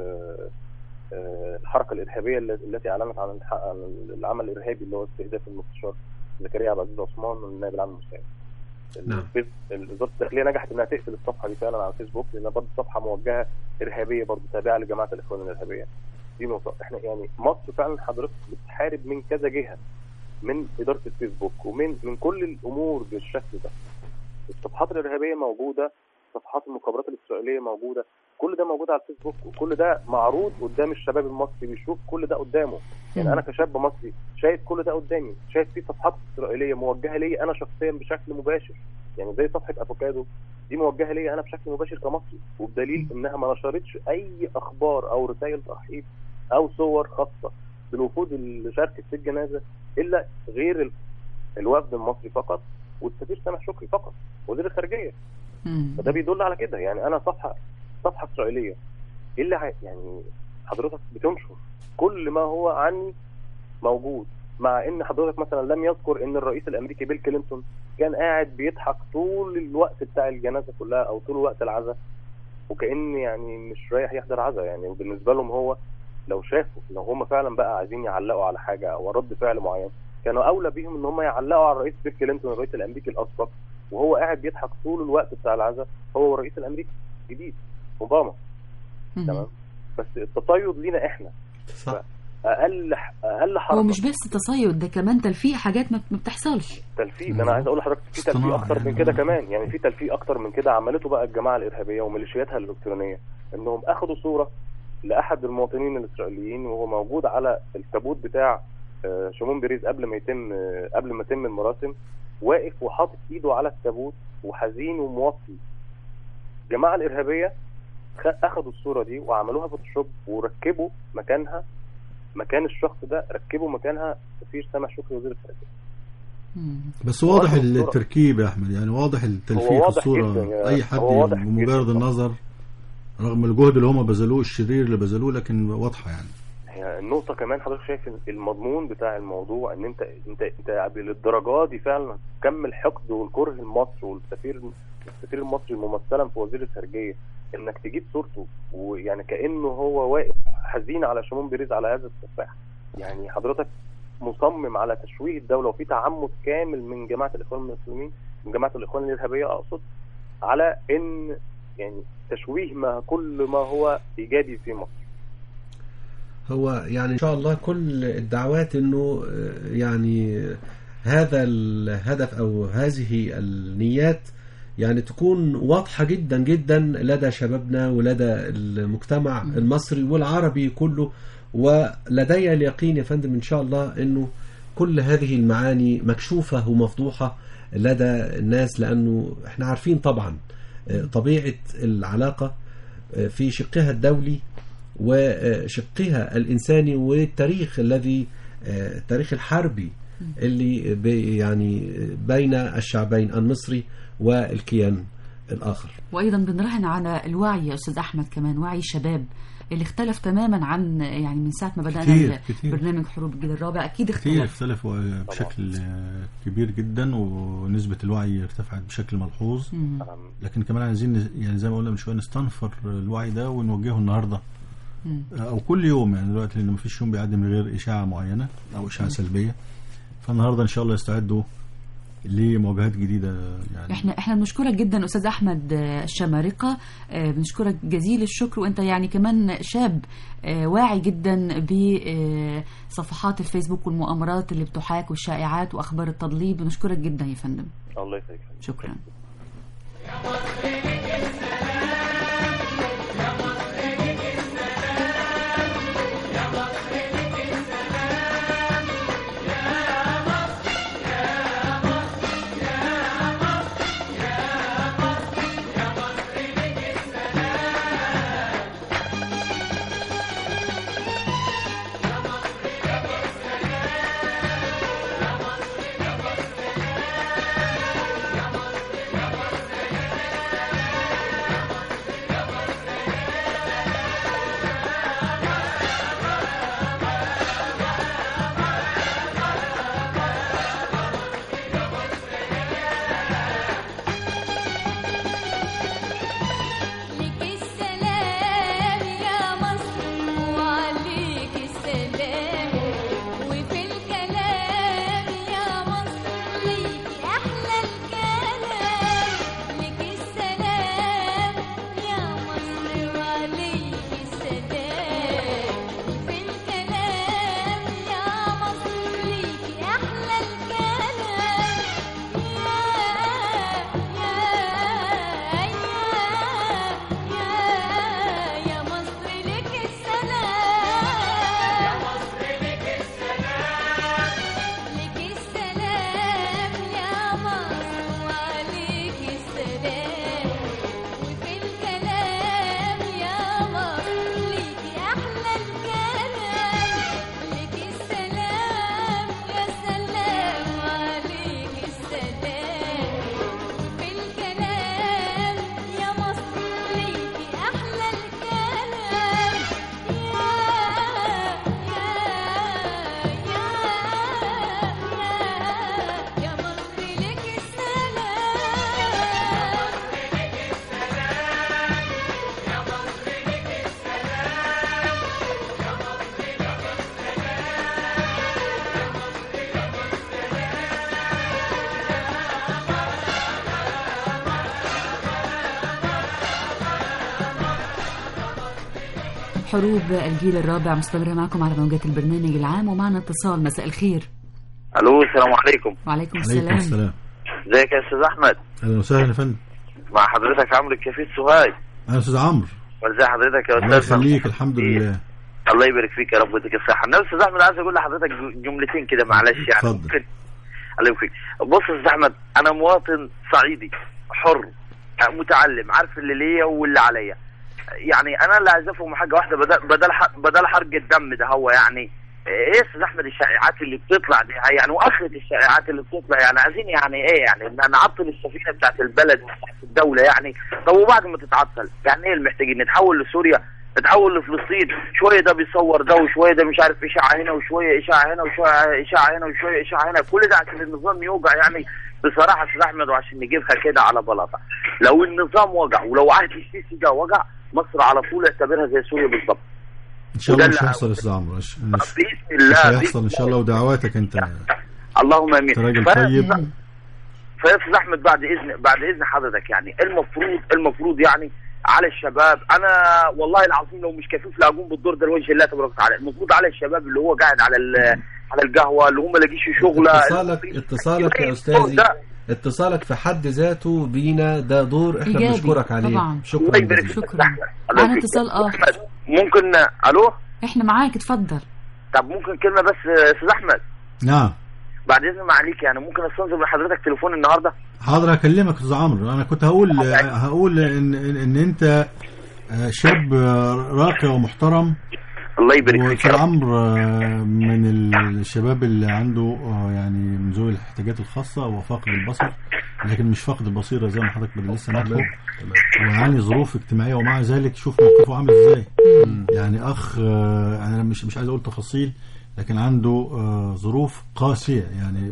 الحركه الارهابيه التي اعلنت عن العمل الارهابي اللي هو استهداف المستشار زكريا عبد العزيز عثمان والنائب العام المساعد. نعم. وزاره الداخليه نجحت انها تقفل الصفحه دي فعلا على الفيسبوك، لانها برضه صفحه موجهه ارهابيه برضه تابعه لجماعه الاخوان الارهابيه. دي نقطه. احنا يعني مصر فعلا حضرتك بتحارب من كذا جهه، من اداره الفيسبوك ومن من كل الامور بالشكل ده. الصفحات الارهابيه موجوده، صفحات المخابرات الاسرائيليه موجوده، كل ده موجود على الفيسبوك، وكل ده معروض قدام الشباب المصري بيشوف كل ده قدامه. يعني انا كشاب مصري شايف كل ده قدامي، شايف في صفحات اسرائيليه موجهه لي انا شخصيا بشكل مباشر، يعني زي صفحه افوكادو دي موجهه لي انا بشكل مباشر كمصري، وبدليل انها ما نشرتش اي اخبار او رسائل ترحيب او صور خاصه بالوفود اللي شاركت في الجنازه الا غير الوفد المصري فقط والسفير سامح شكري فقط وزير الخارجيه. فده بيدل على كده. يعني انا صفحه صفحه اسرائيليه الا يعني حضرتك بتنشر كل ما هو عني موجود، مع ان حضرتك مثلا لم يذكر ان الرئيس الامريكي بيل كلينتون كان قاعد بيضحك طول الوقت بتاع الجنازه كلها او طول وقت العزاء، وكأن يعني مش رايح يحضر عزاء. يعني وبالنسبه لهم هو لو شافوا لو هم فعلا بقى عايزين يعلقوا على حاجه او رد فعل معين كانوا اولى بيهم ان هم يعلقوا على الرئيس بيل كلينتون الرئيس الامريكي الاسبق وهو قاعد بيضحك طول الوقت بتاع العزاء، هو الرئيس الامريكي الجديد اوباما. تمام. بس التصيد لينا احنا صح. اقل اقل حركه هو مش بس تصيد، ده كمان تلفيق حاجات ما بتحصلش. تلفيق. انا عايز اقول لحضرتك في تلفيق اكتر من كده كمان، يعني في تلفيق اكتر من كده عملته بقى الجماعه الارهابيه وميليشياتها الالكترونيه، انهم اخذوا صوره لاحد المواطنين الاسرائيليين وهو موجود على التابوت بتاع شمون بيريز قبل ما يتم قبل ما يتم المراسم، واقف وحاطط ايده على التابوت وحزين وموصي. الجماعه الارهابيه اخذوا الصوره دي وعملوها فوتوشوب وركبوا مكانها مكان الشخص ده، ركبوا مكانها سفير سامح شكري وزير الخارجيه. بس واضح التركيب يا احمد، يعني واضح التلفيق في الصوره، اي حد بمجرد النظر رغم الجهد اللي هم بذلوه الشرير اللي بذلوه لكن واضحه. يعني هي النقطه كمان حضرتك شايف المضمون بتاع الموضوع ان انت انت انت للدرجه دي فعلا كم الحقد والكره المصري والسفير السفير المصري ممثلا في وزير الخارجيه انك تجيب صورته ويعني كانه هو واقف حزين على شمون بيريز على هذا السفاح. يعني حضرتك مصمم على تشويه الدوله، وفي تعمد كامل من جماعه الاخوان المسلمين من جماعه الاخوان الارهابيه اقصد على ان يعني تشويه ما كل ما هو ايجابي في مصر. هو يعني ان شاء الله كل الدعوات انه يعني هذا الهدف أو هذه النيات يعني تكون واضحة جدا جدا لدى شبابنا ولدى المجتمع المصري والعربي كله. ولدي اليقين يا فندم إن شاء الله أنه كل هذه المعاني مكشوفة ومفضوحة لدى الناس، لأنه احنا عارفين طبعا طبيعة العلاقة في شقها الدولي وشقها الإنساني والتاريخ الذي التاريخ الحربي اللي يعني بين الشعبين المصري والكيان الآخر. وأيضا بنراهن على الوعي يا أستاذ أحمد، كمان وعي الشباب اللي اختلف تماما عن يعني من ساعة ما بدأنا كتير كتير. برنامج حروب الجيل الرابع أكيد اختلف كتير اختلف بشكل كبير جدا، ونسبة الوعي ارتفعت بشكل ملحوظ. مم. لكن كمان عايزين يعني زي ما قلنا من شوية نستنفر الوعي ده ونوجهه النهاردة مم. أو كل يوم، يعني دلوقتي لأن مفيش يوم بيعدي من غير إشاعة معينة أو إشاعة مم. سلبية. فالنهاردة إن شاء الله يستعدوا لمواجهات جديدة. يعني احنا احنا بنشكرك جدا أستاذ أحمد الشمارقة، بنشكرك جزيل الشكر، وانت يعني كمان شاب واعي جدا بصفحات الفيسبوك والمؤامرات اللي بتحاك والشائعات وأخبار التضليل. بنشكرك جدا يا فندم. الله يسعدك. شكرا. حروب الجيل الرابع مستمرة معكم على موجات البرنامج العام، ومعنا اتصال. مساء الخير. الو السلام عليكم. وعليكم السلام. السلام. ازيك يا استاذ احمد؟ اهلا وسهلا يا فندم. مع حضرتك عمرو الكفيف سوهاج. اهلا استاذ عمرو. ازي حضرتك يا استاذ؟ الله يخليك. الحمد لله. الله يبارك فيك يا رب ويديك الصحه. انا استاذ احمد عايز اقول لحضرتك جملتين كده معلش يعني. اتفضل. الله يبارك فيك. بص يا استاذ احمد، انا مواطن صعيدي حر متعلم، عارف اللي ليا واللي عليا. يعني انا اللي عايز افهم حاجه واحده، بدل بدل بدل حرق الدم ده هو يعني ايه يا استاذ احمد الشائعات اللي بتطلع دي؟ يعني واخره الشائعات اللي بتطلع يعني عايزين يعني ايه؟ يعني نعطل السفينه بتاعت البلد وبتاعت الدوله يعني. طب وبعد ما تتعطل يعني ايه المحتاجين؟ نتحول لسوريا، نتحول لفلسطين، شويه ده بيصور ده وشويه ده مش عارف اشاعه هنا وشويه اشاعه هنا وشويه اشاعه هنا وشويه اشاعه هنا، كل ده عشان النظام يوجع يعني بصراحه يا استاذ احمد، وعشان نجيبها كده على بلاطه. لو النظام وجع ولو عهد السيسي جه وجع، مصر على طول اعتبرها زي سوريا بالضبط. ان شاء الله مش هيحصل يا استاذ عمرو، باذن الله مش هيحصل ان شاء الله، ودعواتك انت اللهم امين. انت راجل طيب. فيا استاذ احمد بعد اذن بعد اذن حضرتك يعني المفروض المفروض يعني على الشباب. انا والله العظيم لو مش كفيف لاقوم بالدور ده لوجه الله تبارك وتعالى. المفروض على الشباب اللي هو قاعد على على القهوه اللي هم ما لاقيش شغله. اتصالك اتصالك يا استاذي، اتصالك في حد ذاته بينا ده دور احنا بنشكرك عليه. طبعا. شكرا شكرا. معنا اتصال اخر. ممكن الو؟ احنا معاك اتفضل. طب ممكن كلمه بس استاذ احمد؟ نعم بعد اذن معاليك، يعني ممكن استنزل من حضرتك تليفون النهارده؟ حاضر اكلمك استاذ عمرو. انا كنت هقول هقول ان ان, إن انت شاب راقي ومحترم. الله يبارك فيك. وأستاذ عمرو من الشباب اللي عنده يعني من ذوي الاحتياجات الخاصه وفاقد البصر، لكن مش فاقد البصيره زي ما حضرتك بدل لسه نحكي، ويعاني ظروف اجتماعيه، ومع ذلك شوف موقفه عامل ازاي. يعني اخ انا مش مش عايز اقول تفاصيل، لكن عنده ظروف قاسيه، يعني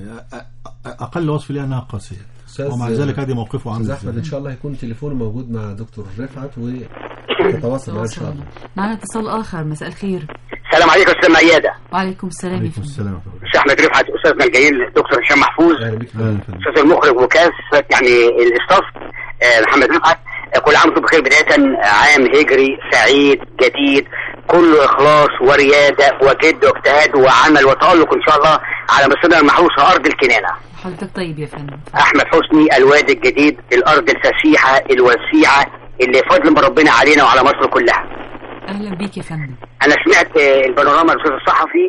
اقل وصف ليها انها قاسيه، ومع ذلك هذه موقفه عامل ازاي. احمد ان شاء الله هيكون تليفونه موجود مع دكتور رفعت وتتواصل معاه ان شاء الله. معنا اتصال اخر. مساء الخير. السلام عليكم استاذ ميادة. وعليكم السلام. وعليكم السلام. استاذ احمد رفعت، استاذنا الجليل الدكتور هشام محفوظ، استاذ المخرج وكافه يعني الاستاف محمد رفعت. كل عام وانتم بخير. بدايه عام هجري سعيد جديد كله اخلاص ورياده وجد واجتهاد وعمل وتالق ان شاء الله على مصرنا المحروسه ارض الكنانه. حضرتك طيب يا فندم. احمد حسني الوادي الجديد، الارض الفسيحه الوسيعه اللي فضل من ربنا علينا وعلى مصر كلها. اهلا بيك يا فندم. انا سمعت البانوراما الاستاذ الصحفي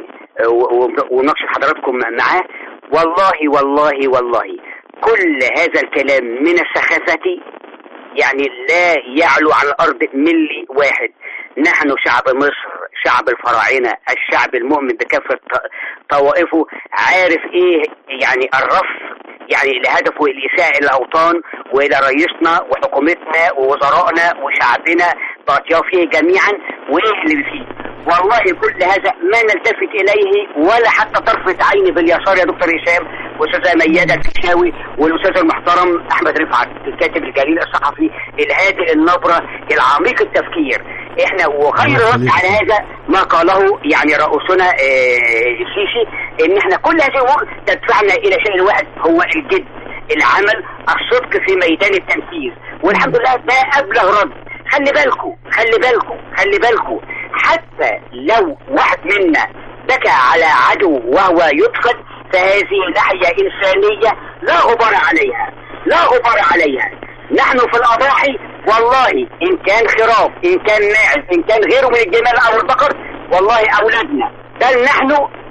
ونقش حضراتكم معاه. والله والله والله كل هذا الكلام من السخافه يعني لا يعلو على الارض ملي واحد. نحن شعب مصر، شعب الفراعنه، الشعب المؤمن بكافه طوائفه، عارف ايه يعني الرف يعني لهدفه الاساءه الاوطان والى رئيسنا وحكومتنا ووزرائنا وشعبنا باطيافه جميعا وايه اللي فيه. والله كل هذا ما نلتفت اليه ولا حتى طرفه عيني باليسار يا دكتور هشام واستاذه ميادة الفيشاوي والاستاذ المحترم احمد رفعت الكاتب الجليل الصحفي الهادئ النبره العميق التفكير. احنا وخير رد على هذا ما قاله يعني رئيسنا السيسي ان احنا كل هذه الامور تدفعنا الى شيء واحد هو الجد، العمل، الصدق في ميدان التنفيذ. والحمد لله ده ابلغ رد. خلي بالكم خلي بالكم خلي بالكم حتى لو واحد منا بكى على عدو وهو يدخل فهذه ناحية إنسانية لا غبار عليها لا غبار عليها. نحن في الأضاحي والله إن كان خراف إن كان ماعز إن كان غيره من الجمال أو البقر والله أولادنا بل نحن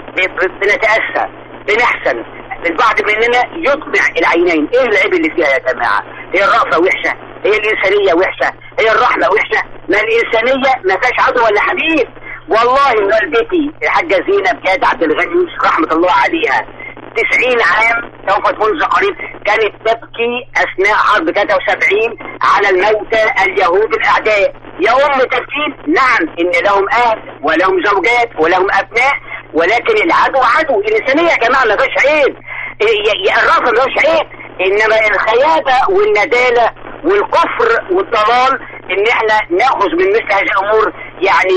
بنتأسى بنحسن. البعض مننا يطبع العينين. إيه العيب اللي فيها يا جماعة؟ هي الرأفة وحشة، هي الإنسانية وحشة، هي الرحمة وحشة. ما الإنسانية ما فيهاش عدو ولا حبيب. والله والدتي الحاجة زينب جاد عبد الغني رحمة الله عليها تسعين عام توفت منذ قريب كانت تبكي أثناء حرب ثلاثة وسبعين على الموتى اليهود الأعداء. يا أم تبكين؟ نعم إن لهم أهل ولهم زوجات ولهم أبناء ولكن العدو عدو. الإنسانية يا جماعة ما فيهاش عيب، الرفض ما فيهاش عيب، إنما الخيابة والندالة والكفر والضلال إن إحنا نأخذ من مثل هذه الأمور يعني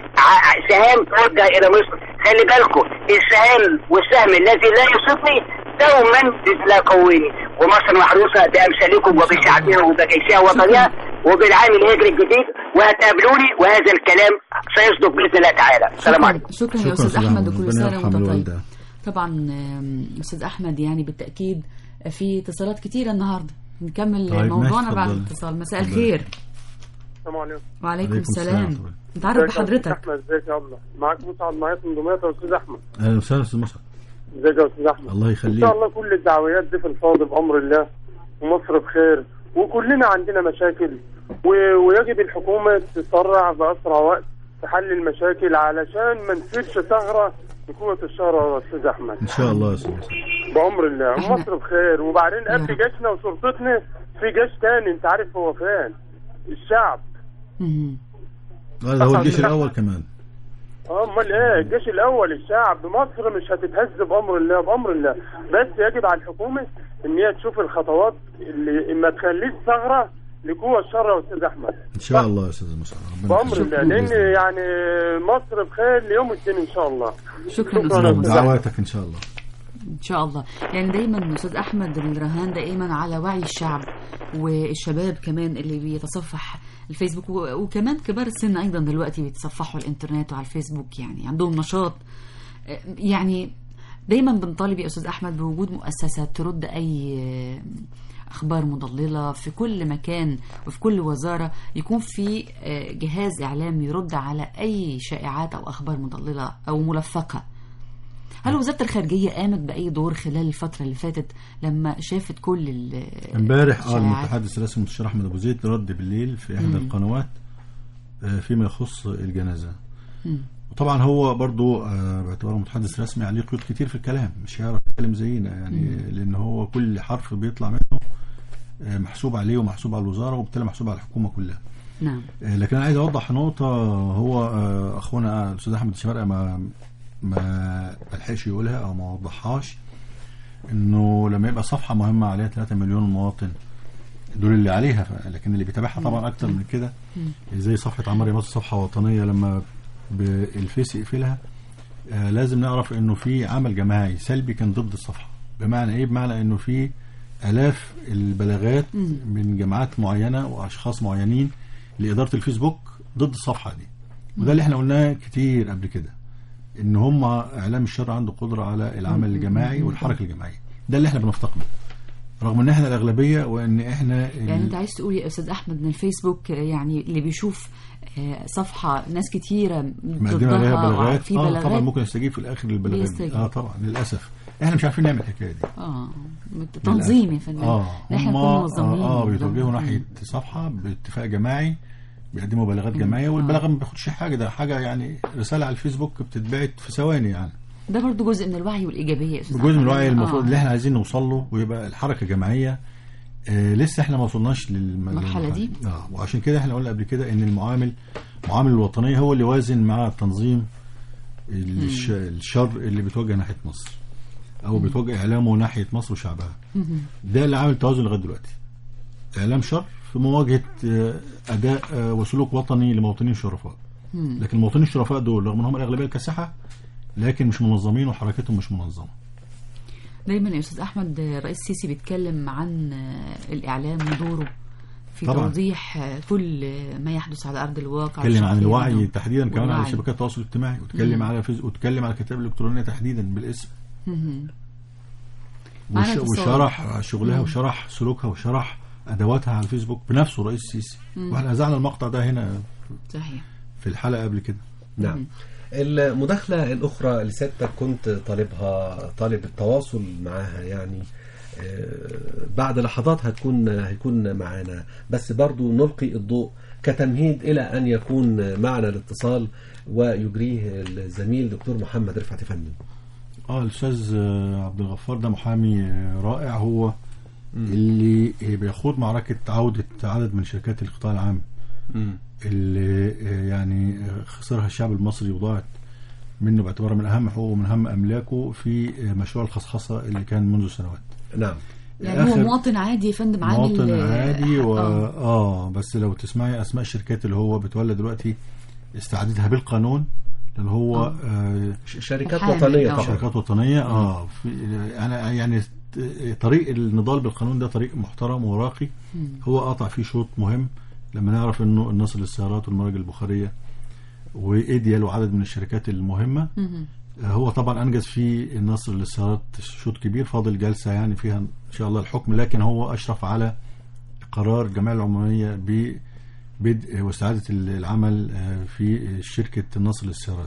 سهام توجه إلى مصر. خلي بالكم السهام والسهم الذي لا يصيبني دوما تتلاقوني، ومصر محروسة بأمثالكم وبشعبها وبجيشها وطنها وبالعام الهجري الجديد وهتقابلوني وهذا الكلام سيصدق بإذن الله تعالى. السلام عليكم. شكرا, شكرا يا أستاذ أحمد وكل سنة وأنت طيب. طبعا أستاذ أحمد يعني بالتأكيد في اتصالات كتيرة النهاردة. نكمل طيب موضوعنا بعد الاتصال. مساء الخير. السلام عليكم. وعليكم السلام. نتعرف بحضرتك. احمد ازيك يا الله؟ معاك مسعد معايا من دمياط يا استاذ احمد. اهلا وسهلا استاذ مسعد. ازيك يا استاذ احمد؟ الله يخليك. ان شاء الله كل الدعويات دي في الفاضي بامر الله ومصر بخير وكلنا عندنا مشاكل و... ويجب الحكومه تسرع باسرع وقت في حل المشاكل علشان ما نسيبش ثغره لقوه الشهر يا استاذ احمد. ان شاء الله يا استاذ مسعد. بامر الله ومصر بخير. وبعدين قبل جيشنا وشرطتنا في جيش تاني انت عارف هو فين؟ الشعب. هذا هو الجيش الاول كمان. امال ايه الجيش الاول الشعب. مصر مش هتتهز بامر الله بامر الله، بس يجب على الحكومه ان هي تشوف الخطوات اللي ما تخليش ثغره لقوه الشر يا استاذ احمد. ان شاء الله يا استاذ مسعد بامر الله لان يعني مصر بخير ليوم الدين ان شاء الله. شكرا شكرا دعواتك ان شاء الله. ان شاء الله. يعني دايما استاذ احمد الرهان دائما على وعي الشعب والشباب كمان اللي بيتصفح الفيسبوك، وكمان كبار السن ايضا دلوقتي بيتصفحوا الانترنت وعلى الفيسبوك، يعني عندهم نشاط. يعني دايما بنطالب يا استاذ احمد بوجود مؤسسه ترد اي اخبار مضلله في كل مكان، وفي كل وزاره يكون في جهاز اعلام يرد على اي شائعات او اخبار مضلله او ملفقه. هل وزاره الخارجيه قامت باي دور خلال الفتره اللي فاتت لما شافت كل امبارح اه المتحدث الرسمي المستشار احمد ابو زيد رد بالليل في احدى القنوات فيما يخص الجنازه. مم. وطبعا هو برضو باعتباره متحدث رسمي عليه قيود كتير في الكلام، مش هيعرف يتكلم زينا يعني. مم. لان هو كل حرف بيطلع منه محسوب عليه ومحسوب على الوزاره وبالتالي محسوب على الحكومه كلها. نعم. لكن انا عايز اوضح نقطه، هو اخونا الاستاذ احمد الشفرقه ما ما لحقش يقولها او ما وضحهاش، انه لما يبقى صفحه مهمه عليها ثلاثة مليون مواطن دول اللي عليها، لكن اللي بيتابعها طبعا اكتر من كده، زي صفحه عمار يا مصر صفحه وطنيه لما بالفيس يقفلها، آه لازم نعرف انه في عمل جماعي سلبي كان ضد الصفحه. بمعنى ايه؟ بمعنى انه في الاف البلاغات من جماعات معينه واشخاص معينين لاداره الفيسبوك ضد الصفحه دي، وده اللي احنا قلناه كتير قبل كده، ان هم اعلام الشر عنده قدره على العمل الجماعي والحركه الجماعيه. ده اللي احنا بنفتقده رغم ان احنا الاغلبيه، وان احنا يعني انت عايز تقول يا استاذ احمد ان الفيسبوك يعني اللي بيشوف صفحه ناس كتيره مقدمه عليها بلاغات في بلاغات اه طبعا ممكن يستجيب في الاخر للبلاغات دي. اه طبعا للاسف احنا مش عارفين نعمل الحكايه دي. اه تنظيم يا فندم. اه احنا نكون منظمين. اه بيتوجهوا ناحيه صفحه باتفاق جماعي، بيقدموا بلاغات جماعيه، والبلاغه ما بياخدش حاجه، ده حاجه يعني رساله على الفيسبوك بتتبعت في ثواني يعني. ده برضو جزء من الوعي والإيجابية يا أستاذ. جزء من الوعي المفروض آه. اللي احنا عايزين نوصل له، ويبقى الحركة جماعية. آه لسه احنا ما وصلناش للمرحلة دي. اه وعشان كده احنا قلنا قبل كده ان المعامل معامل الوطنية هو اللي وازن مع التنظيم الش... الشر اللي بيتوجه ناحية مصر، او مم. بيتوجه اعلامه ناحية مصر وشعبها. مم. ده اللي عامل توازن لغاية دلوقتي. اعلام شر في مواجهة آه اداء آه وسلوك وطني لمواطنين شرفاء. مم. لكن المواطنين الشرفاء دول رغم ان هم الاغلبية الكاسحة لكن مش منظمين وحركتهم مش منظمة. دايما يا أستاذ أحمد الرئيس السيسي بيتكلم عن الإعلام ودوره في طبعا. توضيح كل ما يحدث على أرض الواقع. تكلم عن الوعي تحديدا كمان على شبكات التواصل الاجتماعي، وتكلم على فيز... وتكلم على الكتاب الإلكترونية تحديدا بالاسم. وش... وشرح شغلها مم. وشرح سلوكها وشرح أدواتها على الفيسبوك بنفسه الرئيس السيسي. واحنا أذعنا المقطع ده هنا صحيح في الحلقة قبل كده. نعم. المداخلة الأخرى اللي سيادتك كنت طالبها طالب التواصل معها يعني بعد لحظات هتكون هيكون معنا، بس برضو نلقي الضوء كتمهيد إلى أن يكون معنا الاتصال ويجريه الزميل دكتور محمد رفعت فندم. اه الأستاذ عبد الغفار ده محامي رائع، هو م. اللي بيخوض معركة عودة عدد من شركات القطاع العام م. اللي يعني خسرها الشعب المصري وضاعت منه باعتبارها من أهم حقوقه ومن أهم أملاكه في مشروع الخصخصة اللي كان منذ سنوات. نعم. يعني هو مواطن عادي يا فندم، عامل مواطن عادي و... آه. اه بس لو تسمعي أسماء الشركات اللي هو بتولى دلوقتي استعدادها بالقانون، لأن هو آه. آه شركات وطنية طبعا. شركات وطنية اه في أنا يعني طريق النضال بالقانون ده طريق محترم وراقي. م. هو قاطع فيه شوط مهم لما نعرف انه النصر للسيارات والمراجل البخارية وايديال وعدد من الشركات المهمة. م- هو طبعا انجز في النصر للسيارات شوط كبير، فاضل جلسة يعني فيها ان شاء الله الحكم، لكن هو اشرف على قرار الجمعية العمومية ببدء واستعادة العمل في شركة النصر للسيارات.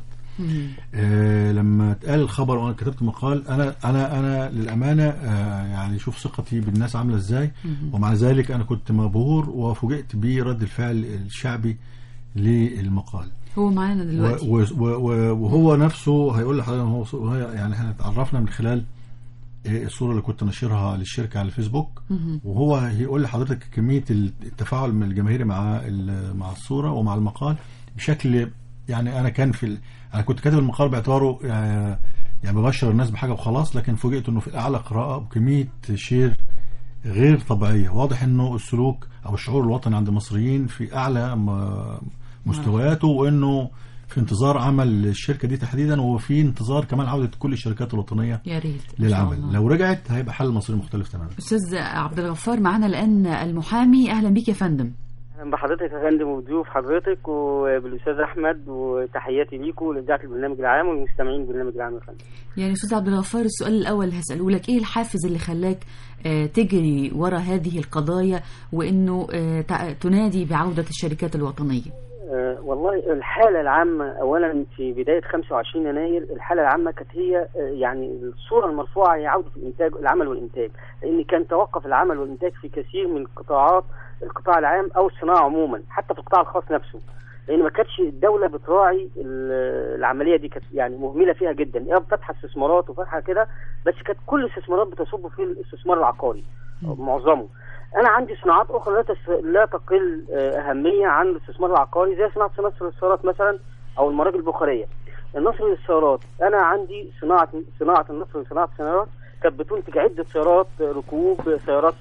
آه لما اتقال الخبر وانا كتبت مقال، انا انا انا للامانه آه يعني شوف ثقتي بالناس عامله ازاي، ومع ذلك انا كنت مبهور وفوجئت برد الفعل الشعبي للمقال. هو معانا دلوقتي و و و وهو نفسه هيقول لحضرتك، هو يعني احنا اتعرفنا من خلال الصوره اللي كنت نشرها للشركه على الفيسبوك، وهو هيقول لحضرتك كميه التفاعل من الجماهير مع مع الصوره ومع المقال بشكل يعني انا كان في ال... انا كنت كاتب المقال باعتباره يعني, يعني ببشر الناس بحاجه وخلاص، لكن فوجئت انه في اعلى قراءه بكميه شير غير طبيعيه. واضح انه السلوك او الشعور الوطني عند المصريين في اعلى مستوياته، وانه في انتظار عمل الشركه دي تحديدا، وفي انتظار كمان عوده كل الشركات الوطنيه يا ريت للعمل. لو رجعت هيبقى حل المصري مختلف تماما. استاذ عبد الغفار معنا الان المحامي، اهلا بيك يا فندم. اهلا بحضرتك يا فندم وبضيوف حضرتك وبالاستاذ احمد، وتحياتي ليكم ولاذاعه البرنامج العام والمستمعين البرنامج العام يا فندم. يعني استاذ عبد الغفار، السؤال الاول اللي هساله لك، ايه الحافز اللي خلاك آه تجري ورا هذه القضايا وانه آه تنادي بعوده الشركات الوطنيه؟ أه والله الحالة العامة أولا في بداية خمسة وعشرين يناير الحالة العامة كانت هي يعني الصورة المرفوعة هي عودة الإنتاج العمل والإنتاج، لأن كان توقف العمل والإنتاج في كثير من قطاعات القطاع العام أو الصناعة عموما، حتى في القطاع الخاص نفسه، لأن ما كانتش الدولة بتراعي العملية دي، كانت يعني مهملة فيها جدا، هي فاتحة استثمارات وفاتحة كده، بس كانت كل الاستثمارات بتصب في الاستثمار العقاري معظمه. أنا عندي صناعات أخرى لا, تس... لا تقل أهمية عن الاستثمار العقاري، زي صناعة نصر السيارات مثلا أو المراكب البخارية. النصر للسيارات أنا عندي صناعة صناعة النصر لصناعة السيارات كانت بتنتج عدة سيارات ركوب، سيارات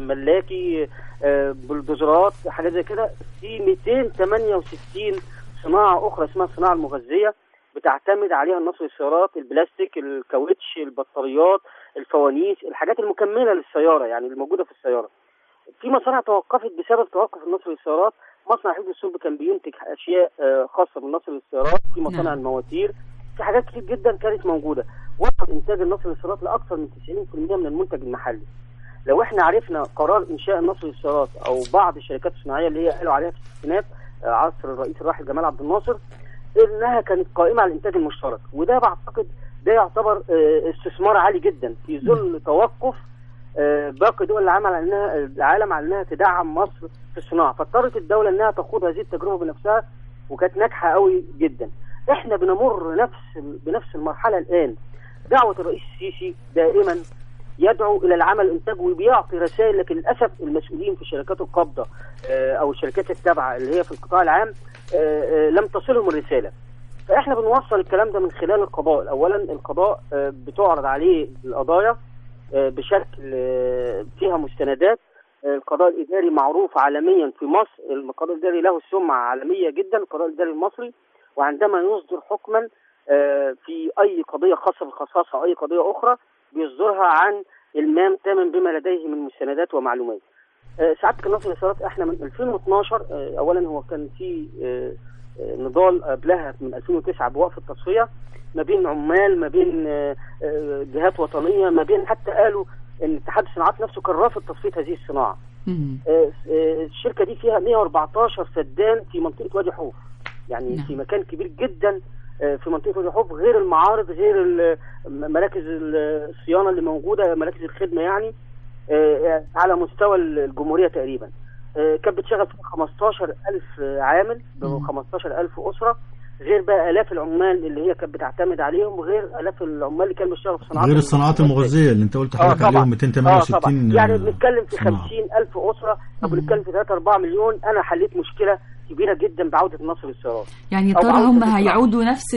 ملاكي، بلدوزرات، حاجات زي كده. في مئتين وثمانية وستين صناعة أخرى اسمها الصناعة المغذية بتعتمد عليها النصر للسيارات، البلاستيك، الكاوتش، البطاريات، الفوانيس، الحاجات المكملة للسيارة يعني الموجودة في السيارة. في مصانع توقفت بسبب توقف النصر للسيارات. مصنع حديد الصلب كان بينتج اشياء خاصه بالنصر للسيارات، في مصانع المواتير، في حاجات كتير جدا كانت موجوده. وصل انتاج النصر للسيارات لاكثر من تسعين بالمئة من المنتج المحلي. لو احنا عرفنا قرار انشاء النصر للسيارات او بعض الشركات الصناعيه اللي هي قالوا عليها في الستينات عصر الرئيس الراحل جمال عبد الناصر انها كانت قائمه على الانتاج المشترك، وده بعتقد ده يعتبر استثمار عالي جدا في ظل توقف باقي دول العالم على انها العالم على انها تدعم مصر في الصناعه، فاضطرت الدوله انها تخوض هذه التجربه بنفسها وكانت ناجحه قوي جدا. احنا بنمر نفس بنفس المرحله الان. دعوه الرئيس السيسي دائما يدعو الى العمل الانتاج وبيعطي رسائل، لكن للاسف المسؤولين في شركات القبضه او الشركات التابعه اللي هي في القطاع العام لم تصلهم الرساله. فاحنا بنوصل الكلام ده من خلال القضاء. اولا القضاء بتعرض عليه القضايا بشكل فيها مستندات. القضاء الإداري معروف عالميا في مصر، القضاء الإداري له سمعة عالمية جدا، القضاء الإداري المصري، وعندما يصدر حكما في أي قضية خاصة بالخصاصة أو أي قضية أخرى بيصدرها عن المام تاما بما لديه من مستندات ومعلومات. سعادة النصر للسيارات احنا من ألفين واثناشر أولا هو كان في نضال قبلها من ألفين وتسعة بوقف التصفية ما بين عمال، ما بين جهات وطنية، ما بين حتى قالوا ان اتحاد الصناعات نفسه كان رافض تصفية هذه الصناعة. الشركة دي فيها مئة وأربعتاشر فدان في منطقة وادي حوف، يعني في مكان كبير جدا في منطقة وادي حوف، غير المعارض، غير مراكز الصيانة اللي موجودة، مراكز الخدمة يعني على مستوى الجمهورية تقريبا. كانت بتشغل فيها خمستاشر ألف عامل ب خمستاشر ألف أسرة، غير بقى آلاف العمال اللي هي كانت بتعتمد عليهم، وغير آلاف العمال اللي كانوا بيشتغلوا في صناعات غير الصناعات المغذية اللي انت قلت حضرتك عليهم مئتين وثمانية وستين. آه يعني بنتكلم في خمسين ألف أسرة أو بنتكلم في ثلاثة أربعة مليون. أنا حليت مشكلة كبيرة جدا بعودة النصر للسيارات. يعني ترى هم هيعودوا نفس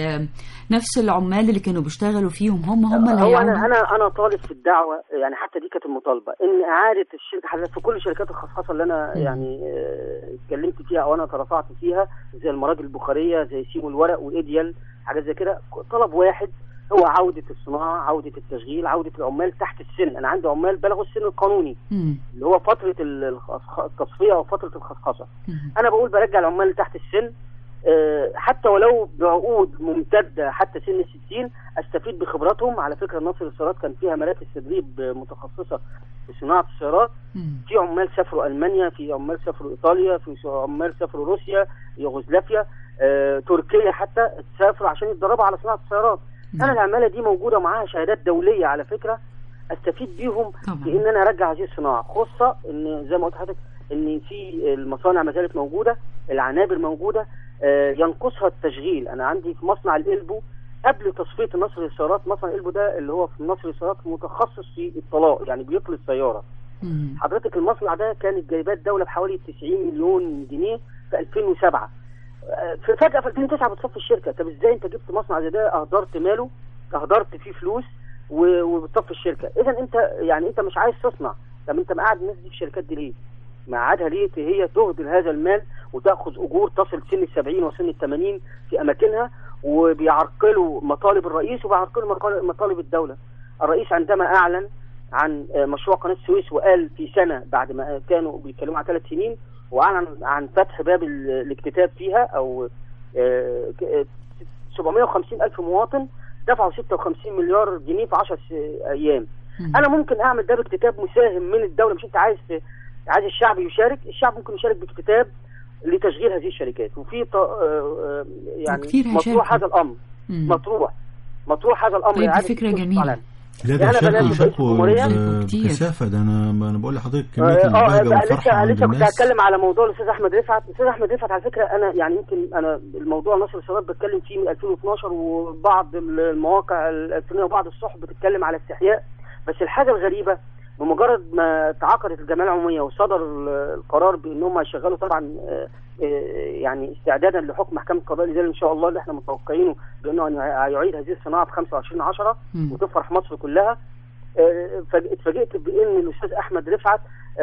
نفس العمال اللي كانوا بيشتغلوا فيهم هم هم اللي هيعودوا؟ أنا أنا أنا طالب في الدعوة، يعني حتى دي كانت المطالبة إن إعادة الشركة في كل شركات الخاصة اللي أنا يعني اتكلمت فيها أو أنا ترفعت فيها، زي المراكب البخارية، زي سيمو الورق وإيديال، حاجات زي كده. طلب واحد هو عودة الصناعة، عودة التشغيل، عودة العمال تحت السن. أنا عندي عمال بلغوا السن القانوني مم. اللي هو فترة التصفية أو فترة الخصخصة. أنا بقول برجع العمال تحت السن، حتى ولو بعقود ممتدة حتى سن الستين، أستفيد بخبراتهم. على فكرة النصر للسيارات كان فيها مراكز تدريب متخصصة في صناعة السيارات. في عمال سافروا ألمانيا، في عمال سافروا إيطاليا، في عمال سافروا روسيا، يوغوسلافيا، تركيا، حتى تسافروا عشان يتدربوا على صناعة السيارات. أنا العمالة دي موجودة معاها شهادات دولية على فكرة، أستفيد بيهم في إن أنا أرجع هذه الصناعة، خاصة إن زي ما قلت لحضرتك إن في المصانع ما زالت موجودة، العنابر موجودة، آه ينقصها التشغيل. أنا عندي في مصنع الإلبو قبل تصفية النصر للسيارات، مصنع الإلبو ده اللي هو في النصر للسيارات متخصص في الطلاق، يعني بيطلي السيارة. مم. حضرتك المصنع ده كانت جايبات الدولة بحوالي تسعين مليون جنيه في ألفين وسبعة. فجأة في ألفين وتسعة بتصفي الشركة. طب ازاي انت جبت مصنع زي ده، اهدرت ماله، اهدرت فيه فلوس وبتصفي الشركة؟ اذا انت يعني انت مش عايز تصنع. طب انت مقعد الناس دي في الشركات دي ليه؟ ميعادها ليه هي تهدر هذا المال وتاخذ اجور تصل سن السبعين وسن الثمانين في اماكنها، وبيعرقلوا مطالب الرئيس وبيعرقلوا مطالب الدوله. الرئيس عندما اعلن عن مشروع قناه السويس وقال في سنه بعد ما كانوا بيتكلموا عن ثلاث سنين، واعلن عن فتح باب الاكتتاب فيها، او سبعمائة وخمسين الف مواطن دفعوا ستة وخمسين مليار جنيه في عشر ايام. انا ممكن اعمل ده باكتتاب مساهم من الدوله. مش انت عايز عايز الشعب يشارك؟ الشعب ممكن يشارك باكتتاب لتشغيل هذه الشركات، وفي يعني مطروح هذا الامر. مم. مطروح مطروح هذا الامر. طيب دي فكره جميله. لا ده شكوى شكوى بكثافه. ده انا انا بقول لحضرتك كميه البهجه والفرحه. لسه كنت هتكلم على موضوع الاستاذ احمد رفعت. الاستاذ احمد رفعت على فكره انا يعني يمكن انا الموضوع نصر الشباب بتكلم فيه من ألفين واثناشر، وبعض المواقع الالكترونيه وبعض الصحف بتتكلم على استحياء. بس الحاجه الغريبه بمجرد ما تعاقدت الجمعيه العموميه وصدر القرار بان هم يشغلوا طبعا يعني استعدادا لحكم محكمه القضاء الاداري ان شاء الله اللي احنا متوقعينه بانه هيعيد هذه الصناعه ب خمسة وعشرين عشرة وتفرح مصر كلها. اتفاجئت بان الاستاذ احمد رفعت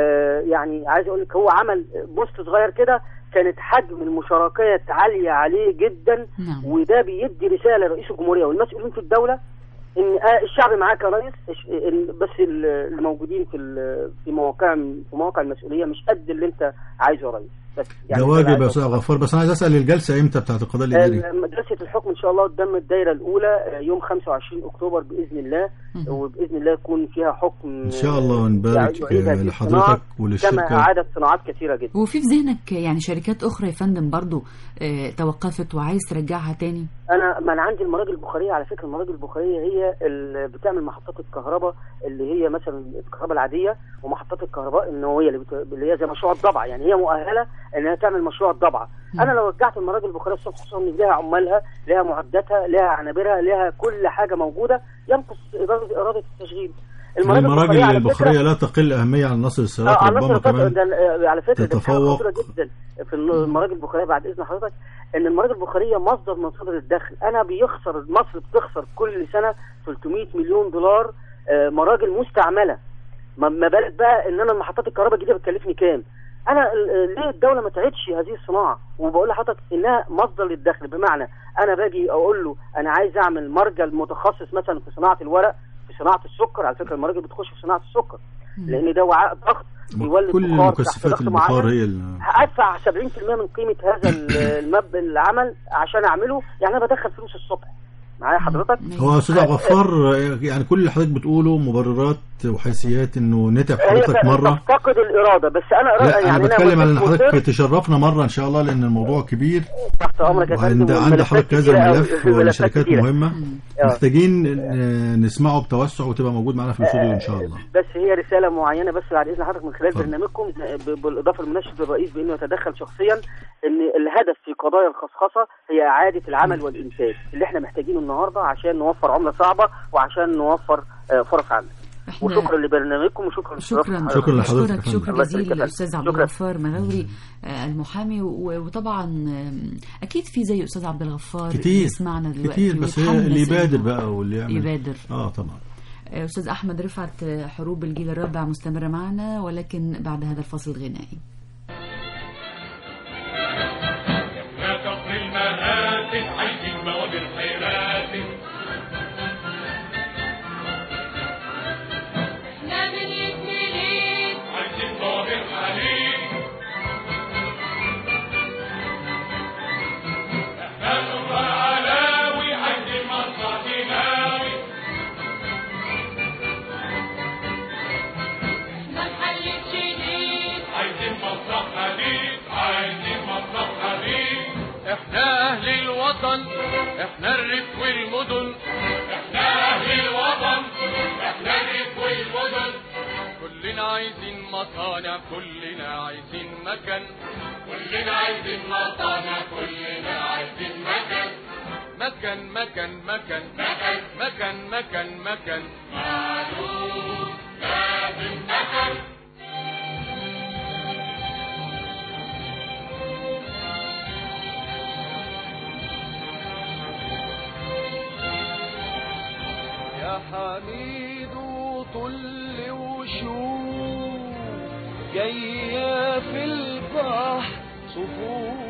يعني عايز اقول لك هو عمل بوست صغير كده كانت حجم المشاركات عاليه عليه جدا. وده بيدي رساله لرئيس الجمهوريه والمسؤولين في الدوله ان الشعب معاك يا ريس، بس اللي موجودين في في مواقع في مواقع المسؤوليه مش قد اللي انت عايزه يا ريس. بس يعني ده واجب يا استاذ غفار. بس انا عايز اسال الجلسه امتى بتاعه القضاء الاداري؟ جلسه الحكم ان شاء الله قدام الدايره الاولى يوم خمسة وعشرين اكتوبر باذن الله، وباذن الله يكون فيها حكم ان شاء الله. نبارك لحضرتك وللشركه. كما اعادت صناعات كثيره جدا. وفي في ذهنك يعني شركات اخرى يا فندم برضو اه توقفت وعايز ترجعها تاني؟ انا ما انا عندي المراجل البخاريه. على فكره المراجل البخاريه هي اللي بتعمل محطات الكهرباء اللي هي مثلا الكهرباء العاديه ومحطات الكهرباء النوويه اللي, بت... اللي هي زي مشروع الضبعه. يعني هي مؤهله انها تعمل مشروع الضبعه. انا لو رجعت المراجل البخاريه الصبح خصوصا ان لها عمالها لها معداتها لها عنابرها لها كل حاجه موجوده ينقص اراده اراده التشغيل. المراجل البخاريه لا تقل اهميه عن نصر السادات. آه ربما كمان على فكره تتفوق جدا في المراجل البخاريه. بعد اذن حضرتك ان المراجل البخاريه مصدر من مصادر الدخل. انا بيخسر مصر بتخسر كل سنه ثلاثمائة مليون دولار مراجل مستعمله. ما بالك بقى ان انا محطات الكهرباء الجديده بتكلفني كام؟ انا ليه الدوله ما تعيدش هذه الصناعه؟ وبقول لحضرتك انها مصدر للدخل. بمعنى انا باجي اقول له انا عايز اعمل مرجل متخصص مثلا في صناعه الورق، في صناعه السكر. على فكره المراجل بتخش في صناعه السكر لان ده وعاء ضغط بيولد كل مكثفات البخار هي هدفع سبعين بالمئة من قيمه هذا المب العمل عشان اعمله. يعني انا بدخل فلوس الصبح معايا حضرتك. هو استاذ غفار يعني كل اللي حضرتك بتقوله مبررات وحيثيات انه نتعب حضرتك مره تفقد الاراده. بس انا لا يعني انا بتكلم على ان حضرتك تشرفنا مره ان شاء الله لان الموضوع كبير تحت امرك يا فندم. عند حضرتك كذا ملف ولشركات مهمه محتاجين نسمعه بتوسع وتبقى موجود معانا في الاستوديو ان شاء الله. بس هي رساله معينه بس بعد اذن حضرتك من خلال برنامجكم بالاضافه لمناشده الرئيس بانه يتدخل شخصيا ان الهدف في قضايا الخصخصه هي اعاده العمل والانتاج اللي احنا محتاجينه النهارده عشان نوفر عمله صعبه وعشان نوفر فرص عمل. وشكرا لبرنامجكم وشكرا شكرا شكرا لحضرتك. شكرا جزيلا للاستاذ عبد الغفار مغاوري المحامي. وطبعا اكيد في زي استاذ عبد الغفار كتير يسمعنا دلوقتي كتير بس اللي يبادر بقى واللي يعمل يبادر. اه طبعا. استاذ احمد رفعت حروب الجيل الرابع مستمره معنا ولكن بعد هذا الفصل الغنائي. احنا اهل الوطن احنا الريف والمدن احنا اهل الوطن احنا الريف والمدن كلنا عايزين مصانع كلنا عايزين مكان كلنا عايزين مصانع كلنا عايزين مكان مكان مكان مكان مكان مكان مكان مكان معلوم لازم مكان. يا حميد وطل وشوف جاية في البحر صفوف.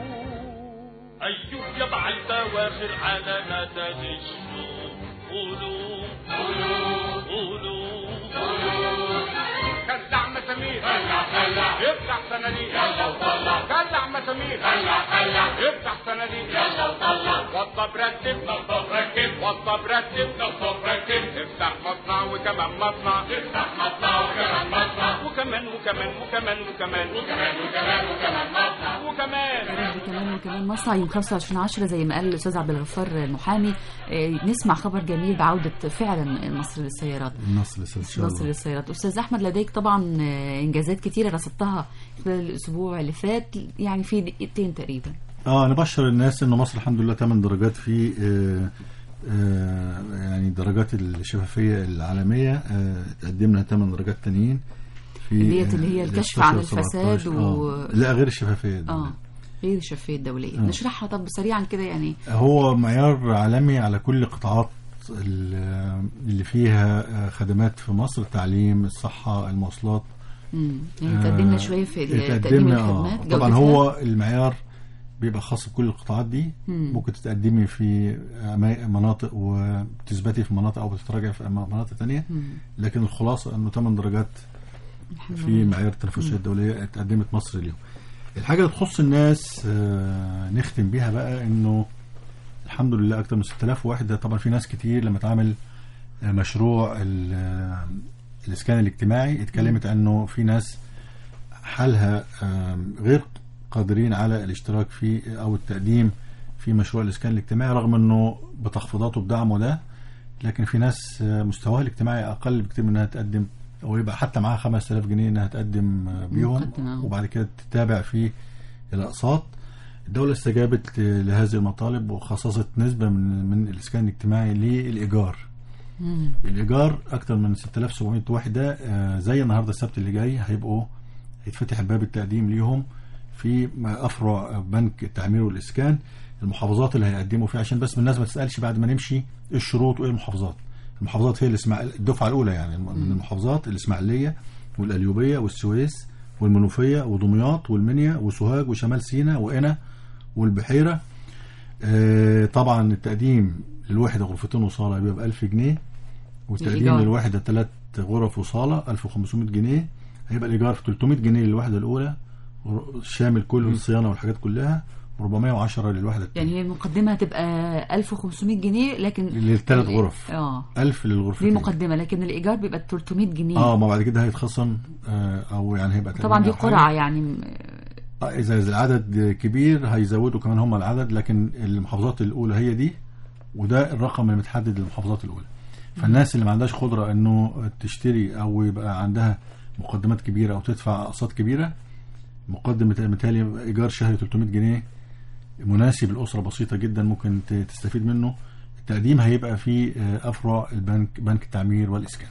أيوب يضع البواخر على نتاج الشوق. قولوا قولوا قولوا قولوا. خلع مسامير خلع خلع افتح صناديق يلا وطلع. خلع مسامير خلع خلع افتح صناديق يلا وطلع. وضب رتب نظف ركب وضب رتب نظف ركب. افتح مصنع وكمان مصنع افتح مصنع وكمان مصنع وكمان وكمان وكمان وكمان وكمان وكمان وكمان مصنع وكمان كمان وكمان مصنع. يوم خمسة وعشرين عشرة زي ما قال الأستاذ عبد الغفار المحامي نسمع خبر جميل بعودة فعلا مصر للسيارات. مصر للسيارات مصر للسيارات. أستاذ أحمد لديك طبعا إنجازات كتيرة رصدتها خلال الأسبوع اللي فات، يعني في دقيقتين تقريبا. اه نبشر الناس إنه مصر الحمد لله ثمان درجات في آه آه يعني درجات الشفافية العالمية، آه تقدمنا ثمان درجات تانيين في ديت اللي هي الكشف عن الفساد و... آه لا غير الشفافية الدولية. اه غير الشفافية الدولية. آه. نشرحها طب سريعا كده يعني. هو معيار عالمي على كل قطاعات اللي فيها خدمات في مصر، التعليم، الصحة، المواصلات. امم يعني تقدمنا شوية في تقديم الخدمات. آه. طبعا هو المعيار بيبقى خاص بكل القطاعات دي. مم. ممكن تتقدمي في مناطق وتثبتي في مناطق او بتتراجعي في مناطق تانية. مم. لكن الخلاصة انه ثمان درجات في معيار التنافسية الدولية اتقدمت مصر اليوم. الحاجة اللي تخص الناس آه نختم بيها بقى انه الحمد لله اكتر من ستة آلاف وحدة. طبعا في ناس كتير لما تعمل مشروع الاسكان الاجتماعي اتكلمت انه في ناس حالها غير قادرين على الاشتراك في او التقديم في مشروع الاسكان الاجتماعي رغم انه بتخفيضاته بدعمه ده، لكن في ناس مستواها الاجتماعي اقل بكتير من انها تقدم او يبقى حتى معاها خمسة آلاف جنيه انها تقدم بيهم وبعد كده تتابع في الاقساط. الدولة استجابت لهذه المطالب وخصصت نسبة من من الإسكان الاجتماعي للإيجار. مم. الإيجار أكثر من ستة آلاف وسبعمائة وحدة زي النهاردة السبت اللي جاي هيبقوا هيتفتح باب التقديم ليهم في أفرع بنك التعمير والإسكان. المحافظات اللي هيقدموا فيها عشان بس الناس ما تسألش بعد ما نمشي إيه الشروط وإيه المحافظات. المحافظات هي الإسماعيلية الدفعة الأولى يعني من المحافظات الإسماعيلية والقليوبية والسويس والمنوفية ودمياط والمنيا وسوهاج وشمال سيناء وقنا والبحيرة. آه طبعا التقديم للوحدة غرفتين وصالة يبقى بألف جنيه، والتقديم للوحدة ثلاث غرف وصالة ألف وخمسمائة جنيه. هيبقى الإيجار في ثلاثمائة جنيه للوحدة الأولى شامل كل الصيانة والحاجات كلها، أربعمائة وعشرة للوحدة الثانية. يعني هي المقدمة هتبقى ألف وخمسمائة جنيه لكن للثلاث غرف. اه ألف للغرفتين. دي مقدمة لكن الإيجار بيبقى ثلاثمائة جنيه. اه ما بعد كده هيتخصم آه او يعني هيبقى طبعا دي قرعة يعني إذا العدد كبير هيزودوا كمان هم العدد، لكن المحافظات الأولى هي دي وده الرقم اللي متحدد للمحافظات الأولى. فالناس اللي ما عندهاش قدرة إنه تشتري أو يبقى عندها مقدمات كبيرة أو تدفع أقساط كبيرة، مقدم مثالي إيجار شهري ثلاثمائة جنيه مناسب للأسرة بسيطة جدا ممكن تستفيد منه. التقديم هيبقى في أفرع البنك بنك التعمير والإسكان.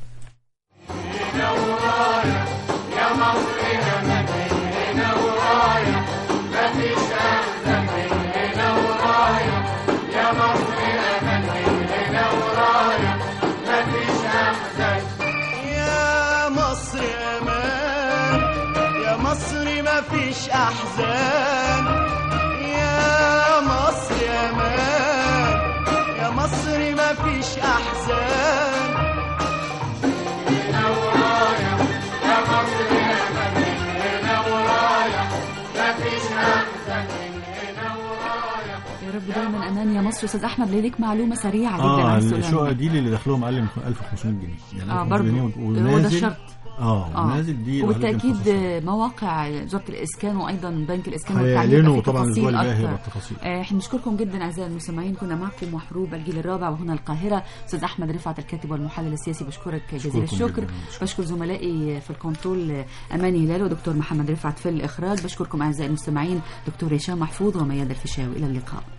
يا مصر هنا ورايا مفيش أحسن من هنا ورايا. يا مصر هنا ورايا مفيش أحسن. يا مصر أمان يا مصر مفيش أحزان. يا مصر أمان يا مصر مفيش أحزان. هنا ورايا يا مصر هنا ورايا مفيش أحسن من هنا ورايا. يا رب دايما امان يا مصر. استاذ احمد ليك معلومه سريعه جدا آه عن السودان. الشقق دي اللي داخلهم اقل من ألف وخمسمائة جنيه يعني اه برضه هو ده الشرط. اه, آه. نازل دي وبالتاكيد مواقع وزاره الاسكان وايضا بنك الاسكان والتعليم طبعا الاسبوع الجاي هيبقى التفاصيل. احنا بنشكركم جدا اعزائي المستمعين. كنا معكم وحروب الجيل الرابع وهنا القاهره. استاذ احمد رفعت الكاتب والمحلل السياسي بشكرك جزيل الشكر. بشكر زملائي في الكنترول اماني هلال ودكتور محمد رفعت في الاخراج. بشكركم اعزائي المستمعين دكتور هشام محفوظ ومياد الفيشاوي. الى اللقاء.